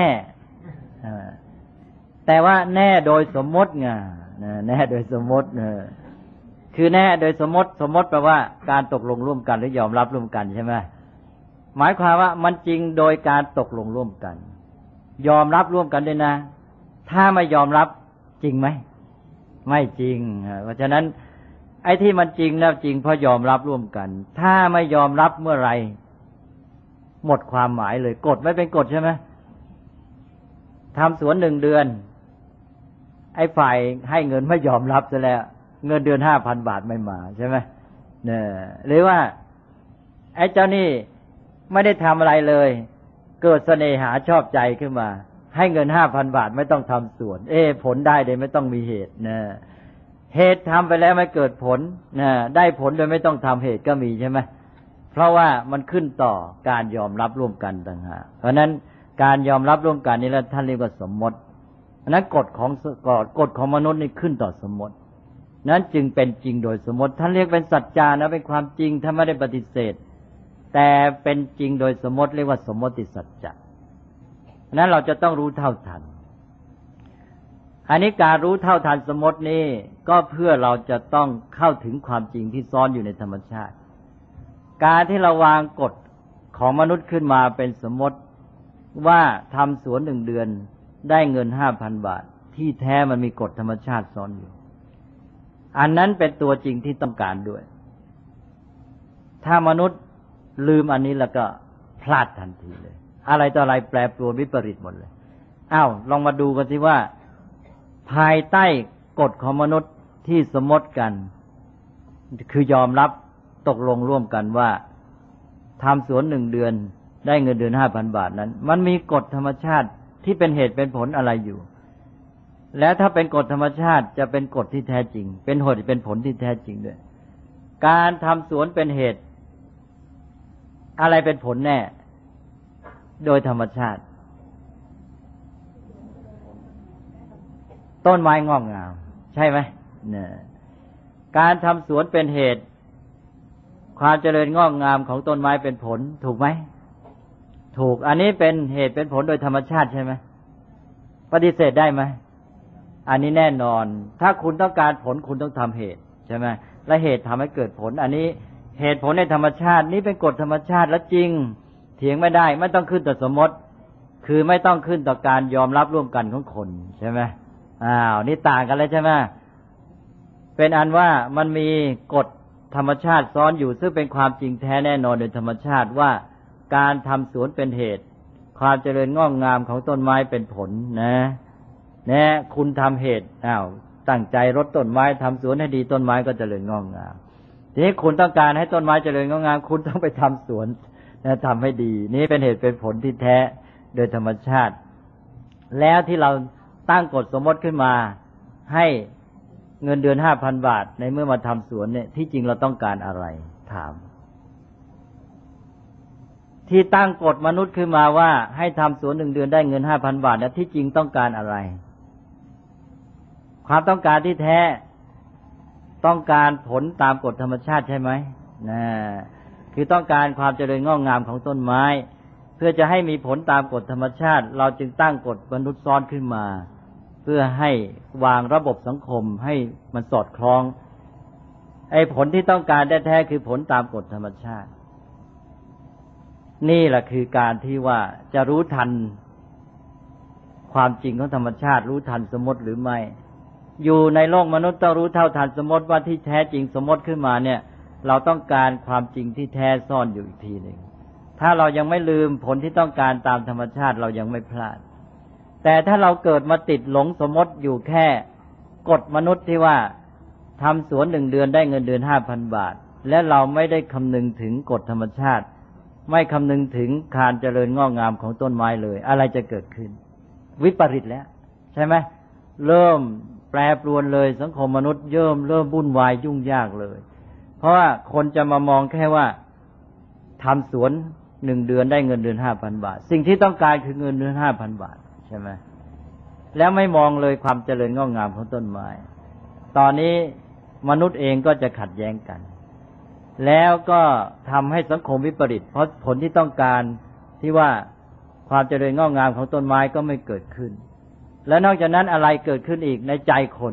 แต่ว่าแน่โดยสมมติไงแน่โดยสมมติคือแน่โดยสมมติแปลว่าการตกลงร่วมกันหรือยอมรับร่วมกันใช่ไหมหมายความว่ามันจริงโดยการตกลงร่วมกันยอมรับร่วมกันด้วยนะถ้าไม่ยอมรับจริงไหมไม่จริงเพราะฉะนั้นไอ้ที่มันจริงแล้วจริงเพราะยอมรับร่วมกันถ้าไม่ยอมรับเมื่อไรหมดความหมายเลยกฎไม่เป็นกฎใช่ไหมทำสวน1 เดือนไอ้ฝ่ายให้เงินไม่ยอมรับซะแล้วเงินเดือน 5,000 บาทไม่มาใช่ไหมเนี่ยหรือว่าไอ้เจ้านี่ไม่ได้ทำอะไรเลยเกิดเสน่หาชอบใจขึ้นมาให้เงิน 5,000 บาทไม่ต้องทำสวนผลได้โดยไม่ต้องมีเหตุนะเหตุทำไปแล้วไม่เกิดผลนะได้ผลโดยไม่ต้องทำเหตุก็มีใช่ไหมเพราะว่ามันขึ้นต่อการยอมรับร่วมกันต่างหากเพราะนั้นการยอมรับร่วมกันนี่แล้วท่านเรียกว่าสมมตินั้นกฎของมนุษย์นี่ขึ้นต่อสมมตินั้นจึงเป็นจริงโดยสมมติท่านเรียกเป็นสัจจานะเป็นความจริงท่านไม่ได้ปฏิเสธแต่เป็นจริงโดยสมมติเรียกว่าสมมติสัจจะนั้นเราจะต้องรู้เท่าทันอันนี้การรู้เท่าทันสมมตินี้ก็เพื่อเราจะต้องเข้าถึงความจริงที่ซ่อนอยู่ในธรรมชาติการที่เราวางกฎของมนุษย์ขึ้นมาเป็นสมมติว่าทำสวน1 เดือนได้เงิน 5,000 บาทที่แท้มันมีกฎธรรมชาติซ่อนอยู่อันนั้นเป็นตัวจริงที่ต้องการด้วยถ้ามนุษย์ลืมอันนี้แล้วก็พลาดทันทีเลยอะไรต่ออะไรแปรปรวนวิปริตหมดเลยลองมาดูกันสิว่าภายใต้กฎของมนุษย์ที่สมมติกันคือยอมรับตกลงร่วมกันว่าทำสวน1 เดือนได้เงินเดือน 5,000 บาทนั้นมันมีกฎธรรมชาติที่เป็นเหตุเป็นผลอะไรอยู่แล้วถ้าเป็นกฎธรรมชาติจะเป็นกฎที่แท้จริงเป็นเหตุเป็นผลที่แท้จริงด้วยการทำสวนเป็นเหตุอะไรเป็นผลแน่โดยธรรมชาติต้นไม้งอกงามใช่ไหมเนี่ยการทำสวนเป็นเหตุความเจริญงอกงามของต้นไม้เป็นผลถูกไหมถูกอันนี้เป็นเหตุเป็นผลโดยธรรมชาติใช่ไหมปฏิเสธได้ไหมอันนี้แน่นอนถ้าคุณต้องการผลคุณต้องทำเหตุใช่ไหมและเหตุทำให้เกิดผลอันนี้เหตุผลในธรรมชาตินี้เป็นกฎธรรมชาติและจริงเถียงไม่ได้ไม่ต้องขึ้นต่อสมมติคือไม่ต้องขึ้นต่อการยอมรับร่วมกันของคนใช่ไหมนี่ต่างกันเลยใช่ไหมเป็นอันว่ามันมีกฎธรรมชาติซ้อนอยู่ซึ่งเป็นความจริงแท้แน่นอนโดยธรรมชาติว่าการทำสวนเป็นเหตุความเจริญงอกงามของต้นไม้เป็นผลนะคุณทำเหตุตั้งใจรดต้นไม้ทำสวนให้ดีต้นไม้ก็เจริญงอกงามทีนี้คุณต้องการให้ต้นไม้เจริญงอกงามคุณต้องไปทำสวนทำให้ดีนี่เป็นเหตุเป็นผลที่แท้โดยธรรมชาติแล้วที่เราตั้งกฎสมมติขึ้นมาให้เงินเดือน 5,000 บาทในเมื่อมาทำสวนเนี่ยที่จริงเราต้องการอะไรถามที่ตั้งกฎมนุษย์ขึ้นมาว่าให้ทำสวน1 เดือนได้เงิน 5,000 บาทเนี่ยที่จริงต้องการอะไรความต้องการที่แท้ต้องการผลตามกฎธรรมชาติใช่ไหมคือต้องการความเจริญงอกงามของต้นไม้เพื่อจะให้มีผลตามกฎธรรมชาติเราจึงตั้งกฎมนุษย์ซ้อนขึ้นมาเพื่อให้วางระบบสังคมให้มันสอดคล้องไอ้ผลที่ต้องการแท้ๆคือผลตามกฎธรรมชาตินี่แหละคือการที่ว่าจะรู้ทันความจริงของธรรมชาติรู้ทันสมมติหรือไม่อยู่ในโลกมนุษย์ต้องรู้เท่าทันสมมติว่าที่แท้จริงสมมติขึ้นมาเนี่ยเราต้องการความจริงที่แท้ซ่อนอยู่อีกทีหนึ่งถ้าเรายังไม่ลืมผลที่ต้องการตามธรรมชาติเรายังไม่พลาดแต่ถ้าเราเกิดมาติดหลงสมมติอยู่แค่กฎมนุษย์ที่ว่าทำสวน1 เดือนได้เงินเดือน 5,000 บาทและเราไม่ได้คำนึงถึงกฎธรรมชาติไม่คำนึงถึงการเจริญงอกงามของต้นไม้เลยอะไรจะเกิดขึ้นวิปริตแล้วใช่ไหมเริ่มแปรปรวนเลยสังคมมนุษย์เริ่มวุ่นวายยุ่งยากเลยเพราะว่าคนจะมามองแค่ว่าทำสวน1 เดือนได้เงินเดือน 5,000 บาทสิ่งที่ต้องการคือเงินเดือน 5,000 บาทใช่ไหมแล้วไม่มองเลยความเจริญงอกงามของต้นไม้ตอนนี้มนุษย์เองก็จะขัดแย้งกันแล้วก็ทำให้สังคมวิปริตเพราะผลที่ต้องการที่ว่าความเจริญงอกงามของต้นไม้ก็ไม่เกิดขึ้นและนอกจากนั้นอะไรเกิดขึ้นอีกในใจ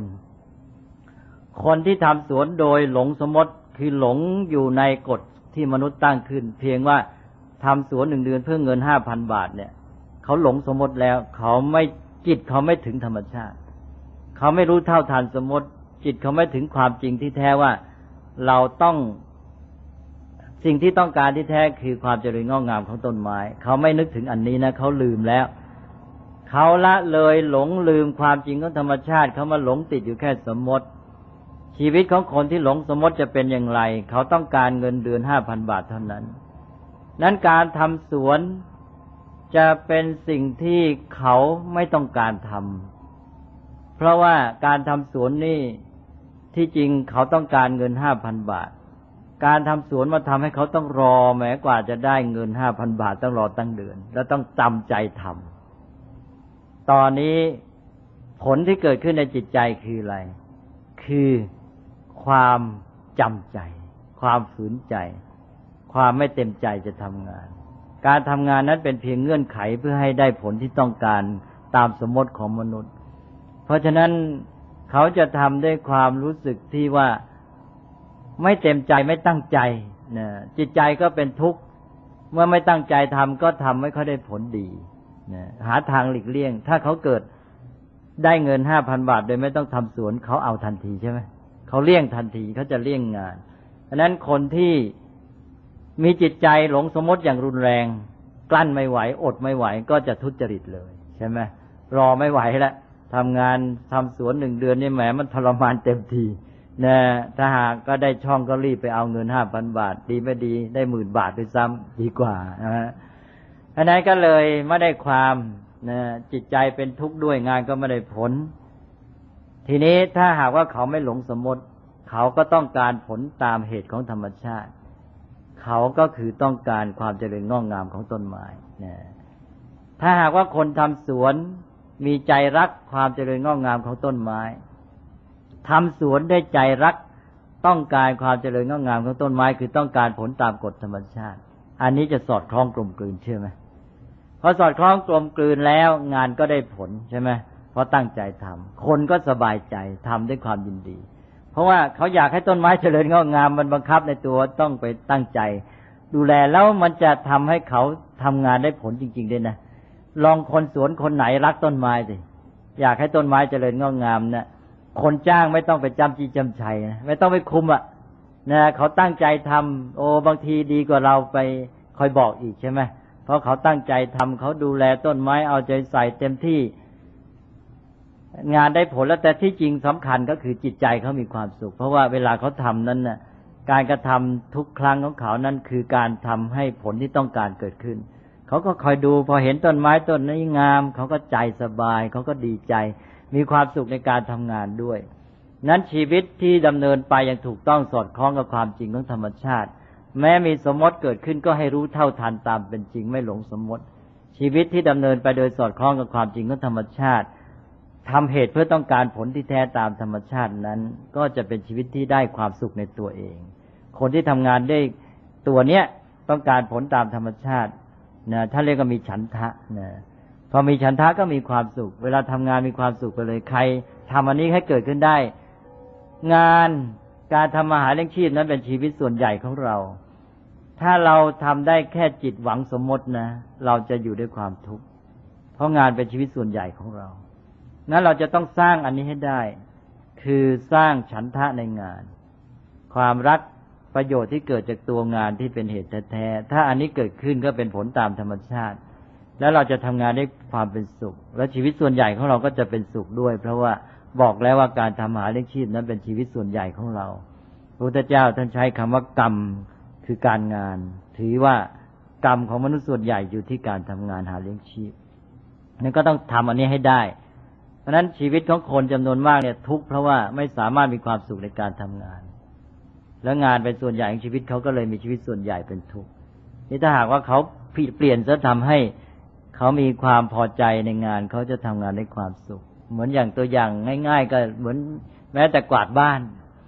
คนที่ทำสวนโดยหลงสมมติคือหลงอยู่ในกฎที่มนุษย์ตั้งขึ้นเพียงว่าทำสวน1 เดือนเพื่อเงิน 5,000 บาทเนี่ยเขาหลงสมมติแล้วเขาไม่จิตเขาไม่ถึงธรรมชาติเขาไม่รู้เท่าทันสมมติจิตเขาไม่ถึงความจริงที่แท้ว่าเราต้องสิ่งที่ต้องการที่แท้คือความเจริญงอกงามของต้นไม้เขาไม่นึกถึงอันนี้นะเขาลืมแล้วเขาละเลยหลงลืมความจริงของธรรมชาติเขามาหลงติดอยู่แค่สมมติชีวิตของคนที่หลงสมมติจะเป็นอย่างไรเขาต้องการเงินเดือน 5,000 บาทเท่านั้นนั้นการทำสวนจะเป็นสิ่งที่เขาไม่ต้องการทำเพราะว่าการทำสวนนี่ที่จริงเขาต้องการเงิน 5,000 บาทการทำสวนมาทำให้เขาต้องรอแม้กว่าจะได้เงิน 5,000 บาทต้องรอตั้งเดือนแล้วต้องจำใจทำตอนนี้ผลที่เกิดขึ้นในจิตใจคืออะไรคือความจำใจความฝืนใจความไม่เต็มใจจะทำงานการทำงานนั้นเป็นเพียงเงื่อนไขเพื่อให้ได้ผลที่ต้องการตามสมมติของมนุษย์เพราะฉะนั้นเขาจะทำด้วยความรู้สึกที่ว่าไม่เต็มใจไม่ตั้งใจนะจิตใจก็เป็นทุกข์เมื่อไม่ตั้งใจทำก็ทำไม่ค่อยได้ผลดีนะหาทางหลีกเลี่ยงถ้าเขาเกิดได้เงิน 5,000 บาทโดยไม่ต้องทำสวนเขาเอาทันทีใช่ไหมเขาเลี่ยงทันทีเขาจะเลี่ยงงานเพราะนั้นคนที่มีจิตใจหลงสมมติอย่างรุนแรงกลั้นไม่ไหวอดไม่ไหวก็จะทุจริตเลยใช่ไหมรอไม่ไหวแล้วทำงานทำสวน1 เดือนนี่แหมมันทรมานเต็มทีนะถ้าหากก็ได้ช่องก็รีบไปเอาเงิน 5,000 บาทดีไม่ดีได้10,000 บาทด้วยซ้ำดีกว่านะฮะอันนั้นก็เลยไม่ได้ความนะจิตใจเป็นทุกข์ด้วยงานก็ไม่ได้ผลทีนี้ถ้าหากว่าเขาไม่หลงสมมติเขาก็ต้องการผลตามเหตุของธรรมชาติเขาก็คือต้องการความเจริญงอกงามของต้นไม้นะถ้าหากว่าคนทำสวนมีใจรักความเจริญงอกงามของต้นไม้ทำสวนได้ใจรักต้องการความเจริญงอกงามของต้นไม้คือต้องการผลตามกฎธรรมชาติอันนี้จะสอดคล้องกลมกลืนเชื่อไหมพอสอดคล้องกลมกลืนแล้วงานก็ได้ผลใช่ไหมเพราะตั้งใจทำคนก็สบายใจทำด้วยความยินดีเพราะว่าเขาอยากให้ต้นไม้เจริญงอกงามมันบังคับในตัวต้องไปตั้งใจดูแลแล้วมันจะทำให้เขาทำงานได้ผลจริงๆด้วยนะลองคนสวนคนไหนรักต้นไม้สิอยากให้ต้นไม้เจริญงอกงามนะคนจ้างไม่ต้องไปจำจี้จำชัยนะไม่ต้องไปคุมนะเขาตั้งใจทำโอ้บางทีดีกว่าเราไปคอยบอกอีกใช่ไหมเพราะเขาตั้งใจทำเขาดูแลต้นไม้เอาใจใส่เต็มที่งานได้ผลแล้วแต่ที่จริงสำคัญก็คือจิตใจเขามีความสุขเพราะว่าเวลาเขาทำนั้นน่ะการกระทำทุกครั้งของเขานั้นคือการทำให้ผลที่ต้องการเกิดขึ้นเขาก็คอยดูพอเห็นต้นไม้ต้นนี้งามเขาก็ใจสบายเขาก็ดีใจมีความสุขในการทำงานด้วยนั้นชีวิตที่ดำเนินไปอย่างถูกต้องสอดคล้องกับความจริงของธรรมชาติแม้มีสมมติเกิดขึ้นก็ให้รู้เท่าทันตามเป็นจริงไม่หลงสมมติชีวิตที่ดำเนินไปโดยสอดคล้องกับความจริงของธรรมชาติทำเหตุเพื่อต้องการผลที่แท้ตามธรรมชาตินั้นก็จะเป็นชีวิตที่ได้ความสุขในตัวเองคนที่ทำงานได้ตัวเนี้ยต้องการผลตามธรรมชาตินะถ้าเรียกว่ามีฉันทะนะพอมีฉันทะก็มีความสุขเวลาทำงานมีความสุขไปเลยใครทำอันนี้ให้เกิดขึ้นได้งานการทำมาหาเลี้ยงชีพนั้นเป็นชีวิตส่วนใหญ่ของเราถ้าเราทำได้แค่จิตหวังสมมตินะเราจะอยู่ด้วยความทุกข์เพราะงานเป็นชีวิตส่วนใหญ่ของเรานั้นเราจะต้องสร้างอันนี้ให้ได้คือสร้างฉันทะในงานความรักประโยชน์ที่เกิดจากตัวงานที่เป็นเหตุแท้ๆถ้าอันนี้เกิดขึ้นก็เป็นผลตามธรรมชาติแล้วเราจะทำงานได้ความเป็นสุขและชีวิตส่วนใหญ่ของเราก็จะเป็นสุขด้วยเพราะว่าบอกแล้วว่าการทำหาเลี้ยงชีพนั้นเป็นชีวิตส่วนใหญ่ของเราพระพุทธเจ้าท่านใช้คำว่ากรรมคือการงานถือว่ากรรมของมนุษย์ส่วนใหญ่อยู่ที่การทำงานหาเลี้ยงชีพนั้นก็ต้องทำอันนี้ให้ได้เพราะฉะนั้นชีวิตของคนจำนวนมากเนี่ยทุกข์เพราะว่าไม่สามารถมีความสุขในการทำงานแล้วงานเป็นส่วนใหญ่ของชีวิตเขาก็เลยมีชีวิตส่วนใหญ่เป็นทุกข์นี่ถ้าหากว่าเขาเปลี่ยนซะทำให้เขามีความพอใจในงานเขาจะทำงานได้ความสุขเหมือนอย่างตัวอย่างง่ายๆก็เหมือนแม้แต่กวาดบ้าน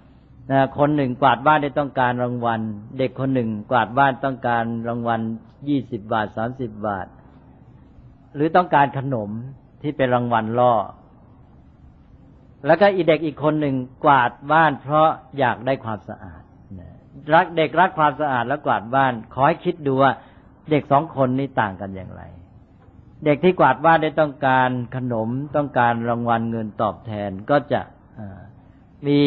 คนหนึ่งกวาดบ้านได้ต้องการรางวัลเด็กคนหนึ่งกวาดบ้านต้องการรางวัล20 บาท30 บาทหรือต้องการขนมที่เป็นรางวัลล่อแล้วก็อีเด็กอีกคนหนึ่งกวาดบ้านเพราะอยากได้ความสะอาดเด็กรักความสะอาดแล้วกวาดบ้านขอให้คิดดูว่าเด็ก2 คนนี้ต่างกันอย่างไรเด็กที่กวาดบ้านได้ต้องการขนมต้องการรางวัลเงินตอบแทนก็จะมี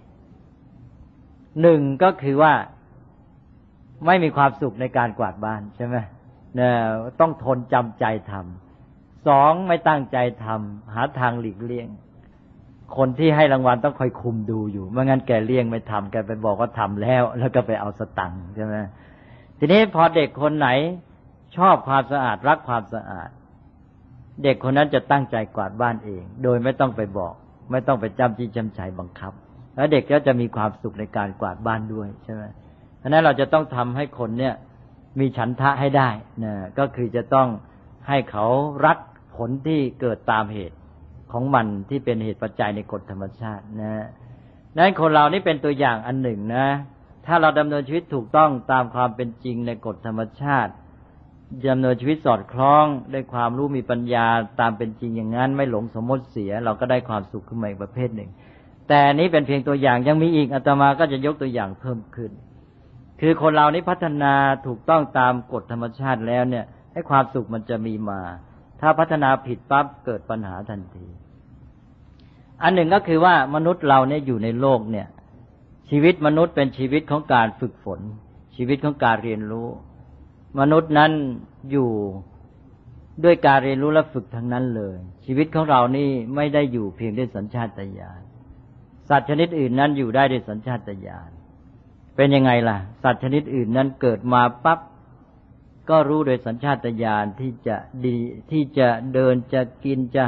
หนึ่งก็คือว่าไม่มีความสุขในการกวาดบ้านใช่ไหมต้องทนจำใจทำ2ไม่ตั้งใจทำหาทางหลีกเลี่ยงคนที่ให้รางวัลต้องคอยคุมดูอยู่ไม่งั้นแกเลี่ยงไม่ทำแกไปบอกว่าทำแล้วก็ไปเอาสตังค์ใช่ไหมทีนี้พอเด็กคนไหนชอบความสะอาดรักความสะอาดเด็กคนนั้นจะตั้งใจกวาดบ้านเองโดยไม่ต้องไปบอกไม่ต้องไปจำจี้จำชัยบังคับแล้วเด็กก็จะมีความสุขในการกวาดบ้านด้วยใช่ไหมเพราะนั้นเราจะต้องทำให้คนเนี่ยมีฉันทะให้ได้นะก็คือจะต้องให้เขารักผลที่เกิดตามเหตุของมันที่เป็นเหตุปัจจัยในกฎธรรมชาตินะนั้นคนเรานี่เป็นตัวอย่างอันหนึ่งนะถ้าเราดำเนินชีวิตถูกต้องตามความเป็นจริงในกฎธรรมชาติดำเนินชีวิตสอดคล้องได้ความรู้มีปัญญาตามเป็นจริงอย่างนั้นไม่หลงสมมติเสียเราก็ได้ความสุขขึ้นมาอีกประเภทหนึ่งแต่นี้เป็นเพียงตัวอย่างยังมีอีกอาตมาก็จะยกตัวอย่างเพิ่มขึ้นคือคนเรานี้พัฒนาถูกต้องตามกฎธรรมชาติแล้วเนี่ยให้ความสุขมันจะมีมาถ้าพัฒนาผิดปั๊บเกิดปัญหาทันทีอันหนึ่งก็คือว่ามนุษย์เราเนี่ยอยู่ในโลกเนี่ยชีวิตมนุษย์เป็นชีวิตของการฝึกฝนชีวิตของการเรียนรู้มนุษย์นั้นอยู่ด้วยการเรียนรู้และฝึกทั้งนั้นเลยชีวิตของเรานี่ไม่ได้อยู่เพียงด้วยสัญชาตญาณสัตว์ชนิดอื่นนั้นอยู่ได้ด้วยสัญชาตญาณเป็นยังไงล่ะสัตว์ชนิดอื่นนั้นเกิดมาปั๊บก็รู้โดยสัญชาตญาณที่จะดีที่จะเดินจะกินจะ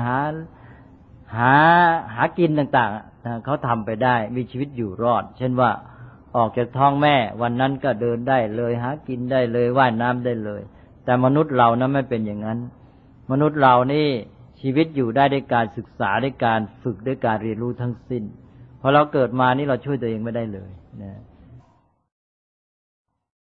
หากินต่างๆเขาทำไปได้มีชีวิตอยู่รอดเช่นว่าออกจากท้องแม่วันนั้นก็เดินได้เลยหากินได้เลยว่ายน้ำได้เลยแต่มนุษย์เรานั้นไม่เป็นอย่างนั้นมนุษย์เรานี่ชีวิตอยู่ได้ด้วยการศึกษาด้วยการฝึกด้วยการเรียนรู้ทั้งสิ้นพอเราเกิดมานี่เราช่วยตัวเองไม่ได้เลยนะ